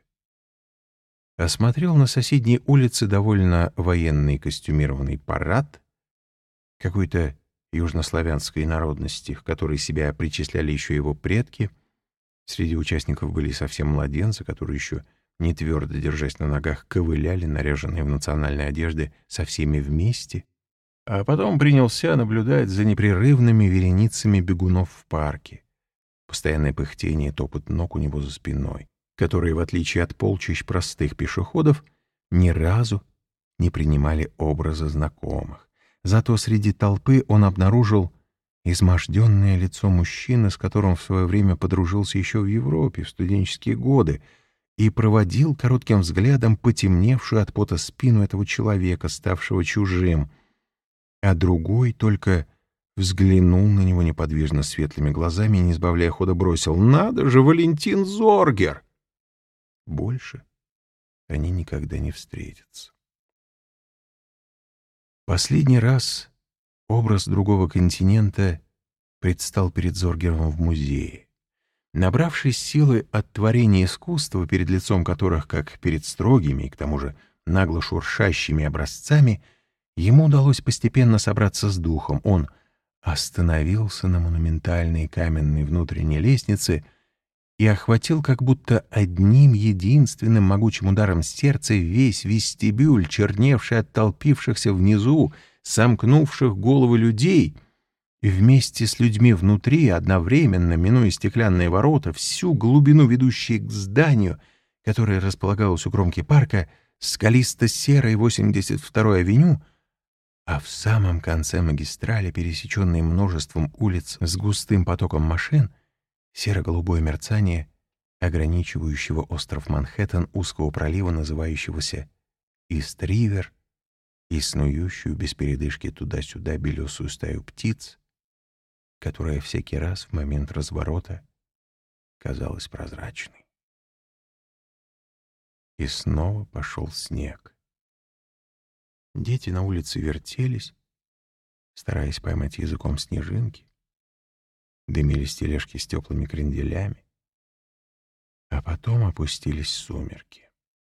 Осмотрел на соседней улице довольно военный костюмированный парад какой-то южнославянской народности, к которой себя причисляли еще его предки. Среди участников были совсем младенцы, которые еще не твердо держась на ногах ковыляли, наряженные в национальные одежды, со всеми вместе, а потом принялся наблюдать за непрерывными вереницами бегунов в парке. Постоянное пыхтение и топот ног у него за спиной, которые, в отличие от полчищ простых пешеходов, ни разу не принимали образа знакомых. Зато среди толпы он обнаружил изможденное лицо мужчины, с которым в свое время подружился еще в Европе в студенческие годы, и проводил коротким взглядом потемневшую от пота спину этого человека, ставшего чужим, а другой только взглянул на него неподвижно светлыми глазами и, не сбавляя хода, бросил: «Надо же, Валентин Зоргер!» Больше они никогда не встретятся. Последний раз образ другого континента предстал перед Зоргером в музее. Набравшись силы от творения искусства, перед лицом которых, как перед строгими и к тому же нагло шуршащими образцами, ему удалось постепенно собраться с духом. Он остановился на монументальной каменной внутренней лестнице и охватил как будто одним единственным могучим ударом сердца весь вестибюль, черневший от толпившихся внизу, сомкнувших головы людей, и вместе с людьми внутри, одновременно, минуя стеклянные ворота, всю глубину, ведущей к зданию, которое располагалось у кромки парка, скалисто-серой восемьдесят второй авеню, а в самом конце магистрали, пересеченной множеством улиц с густым потоком машин, серо-голубое мерцание ограничивающего остров Манхэттен узкого пролива, называющегося Ист-Ривер, и снующую без передышки туда-сюда белесую стаю птиц, которая всякий раз в момент разворота казалась прозрачной. И снова пошел снег. Дети на улице вертелись, стараясь поймать языком снежинки, дымились тележки с теплыми кренделями, а потом опустились сумерки.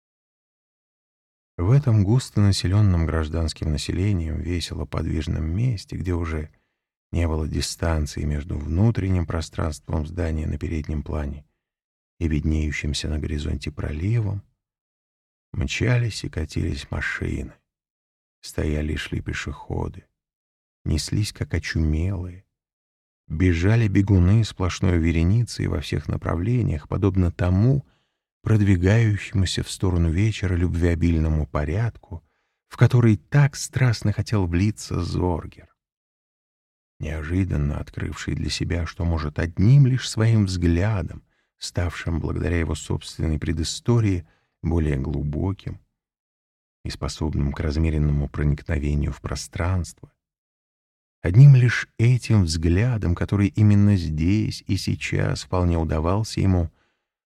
В этом густонаселенном гражданским населением, весело подвижном месте, где уже не было дистанции между внутренним пространством здания на переднем плане и виднеющимся на горизонте проливом, мчались и катились машины, стояли и шли пешеходы, неслись как очумелые, бежали бегуны сплошной вереницей во всех направлениях, подобно тому продвигающемуся в сторону вечера любвеобильному порядку, в который так страстно хотел влиться Зоргер, неожиданно открывший для себя, что может одним лишь своим взглядом, ставшим благодаря его собственной предыстории более глубоким и способным к размеренному проникновению в пространство, одним лишь этим взглядом, который именно здесь и сейчас вполне удавался ему,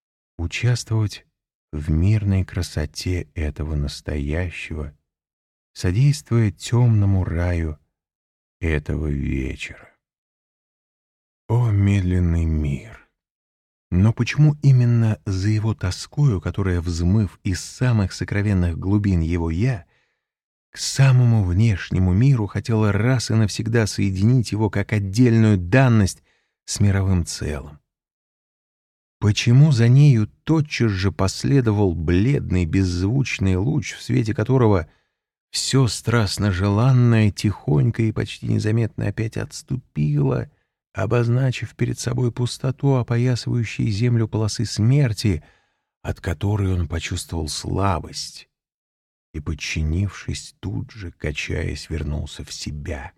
участвовать в мирной красоте этого настоящего содействуя темному раю этого вечера. О, медленный мир! Но почему именно за его тоскою, которая, взмыв из самых сокровенных глубин его «я», к самому внешнему миру хотела раз и навсегда соединить его как отдельную данность с мировым целым? Почему за нею тотчас же последовал бледный беззвучный луч, в свете которого все страстно желанное тихонько и почти незаметно опять отступило, обозначив перед собой пустоту, опоясывающей землю полосы смерти, от которой он почувствовал слабость и, подчинившись, тут же, качаясь, вернулся в себя.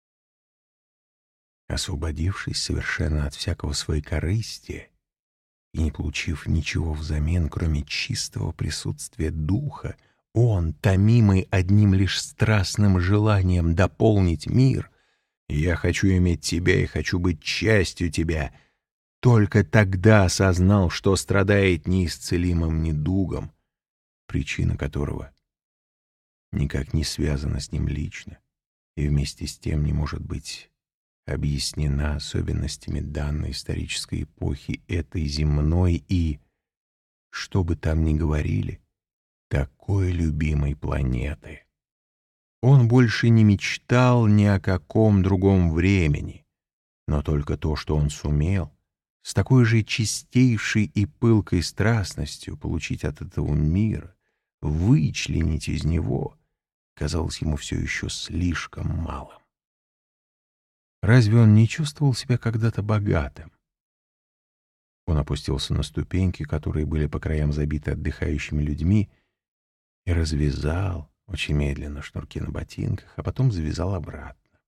Освободившись совершенно от всякого своекорыстия и не получив ничего взамен, кроме чистого присутствия духа, он, томимый одним лишь страстным желанием дополнить мир, «Я хочу иметь тебя и хочу быть частью тебя», только тогда осознал, что страдает неисцелимым недугом, причина которого никак не связана с ним лично и вместе с тем не может быть объяснена особенностями данной исторической эпохи этой земной и, что бы там ни говорили, такой любимой планеты. Он больше не мечтал ни о каком другом времени, но только то, что он сумел, с такой же чистейшей и пылкой страстностью получить от этого мира, вычленить из него, казалось ему все еще слишком малым. Разве он не чувствовал себя когда-то богатым? Он опустился на ступеньки, которые были по краям забиты отдыхающими людьми, и развязал очень медленно шнурки на ботинках, а потом завязал обратно.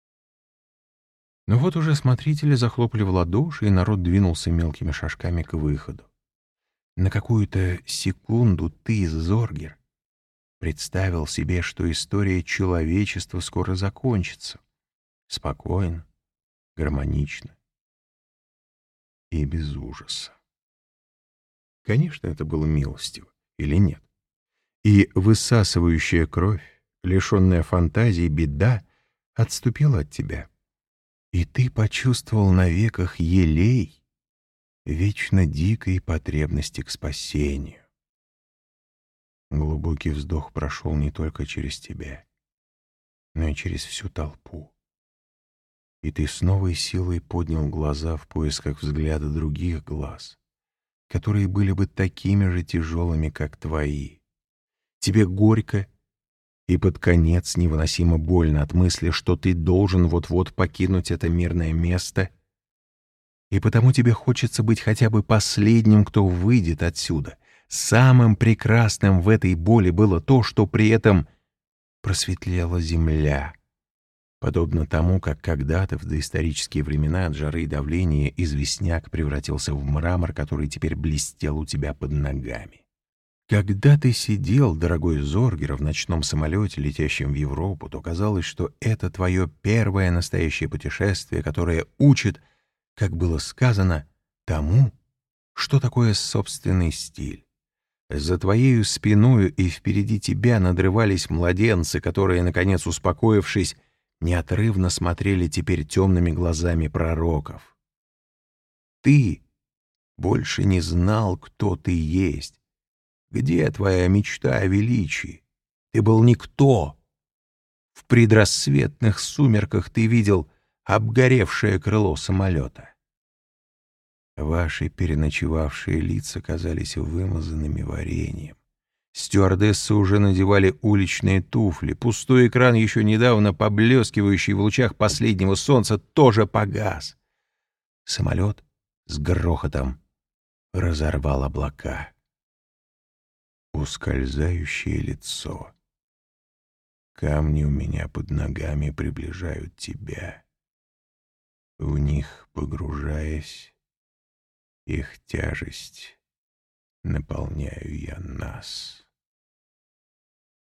Но вот уже смотрители захлопали в ладоши, и народ двинулся мелкими шажками к выходу. На какую-то секунду ты, Зоргер, представил себе, что история человечества скоро закончится. Спокойно, гармонично и без ужаса. Конечно, это было милостиво, или нет? И высасывающая кровь, лишенная фантазии беда, отступила от тебя. И ты почувствовал на веках елей вечно дикой потребности к спасению. Глубокий вздох прошел не только через тебя, но и через всю толпу. И ты с новой силой поднял глаза в поисках взгляда других глаз, которые были бы такими же тяжелыми, как твои. Тебе горько и под конец невыносимо больно от мысли, что ты должен вот-вот покинуть это мирное место, и потому тебе хочется быть хотя бы последним, кто выйдет отсюда. Самым прекрасным в этой боли было то, что при этом просветлела земля, подобно тому, как когда-то в доисторические времена от жары и давления известняк превратился в мрамор, который теперь блестел у тебя под ногами. Когда ты сидел, дорогой Зоргер, в ночном самолете, летящем в Европу, то казалось, что это твое первое настоящее путешествие, которое учит, как было сказано, тому, что такое собственный стиль. За твоею спиною и впереди тебя надрывались младенцы, которые, наконец успокоившись, неотрывно смотрели теперь темными глазами пророков. Ты больше не знал, кто ты есть. Где твоя мечта о величии? Ты был никто. В предрассветных сумерках ты видел обгоревшее крыло самолета. Ваши переночевавшие лица казались вымазанными вареньем. Стюардессы уже надевали уличные туфли. Пустой экран, еще недавно поблескивающий в лучах последнего солнца, тоже погас. Самолет с грохотом разорвал облака. Ускользающее лицо. Камни у меня под ногами приближают тебя. В них погружаясь, их тяжесть наполняю я нас.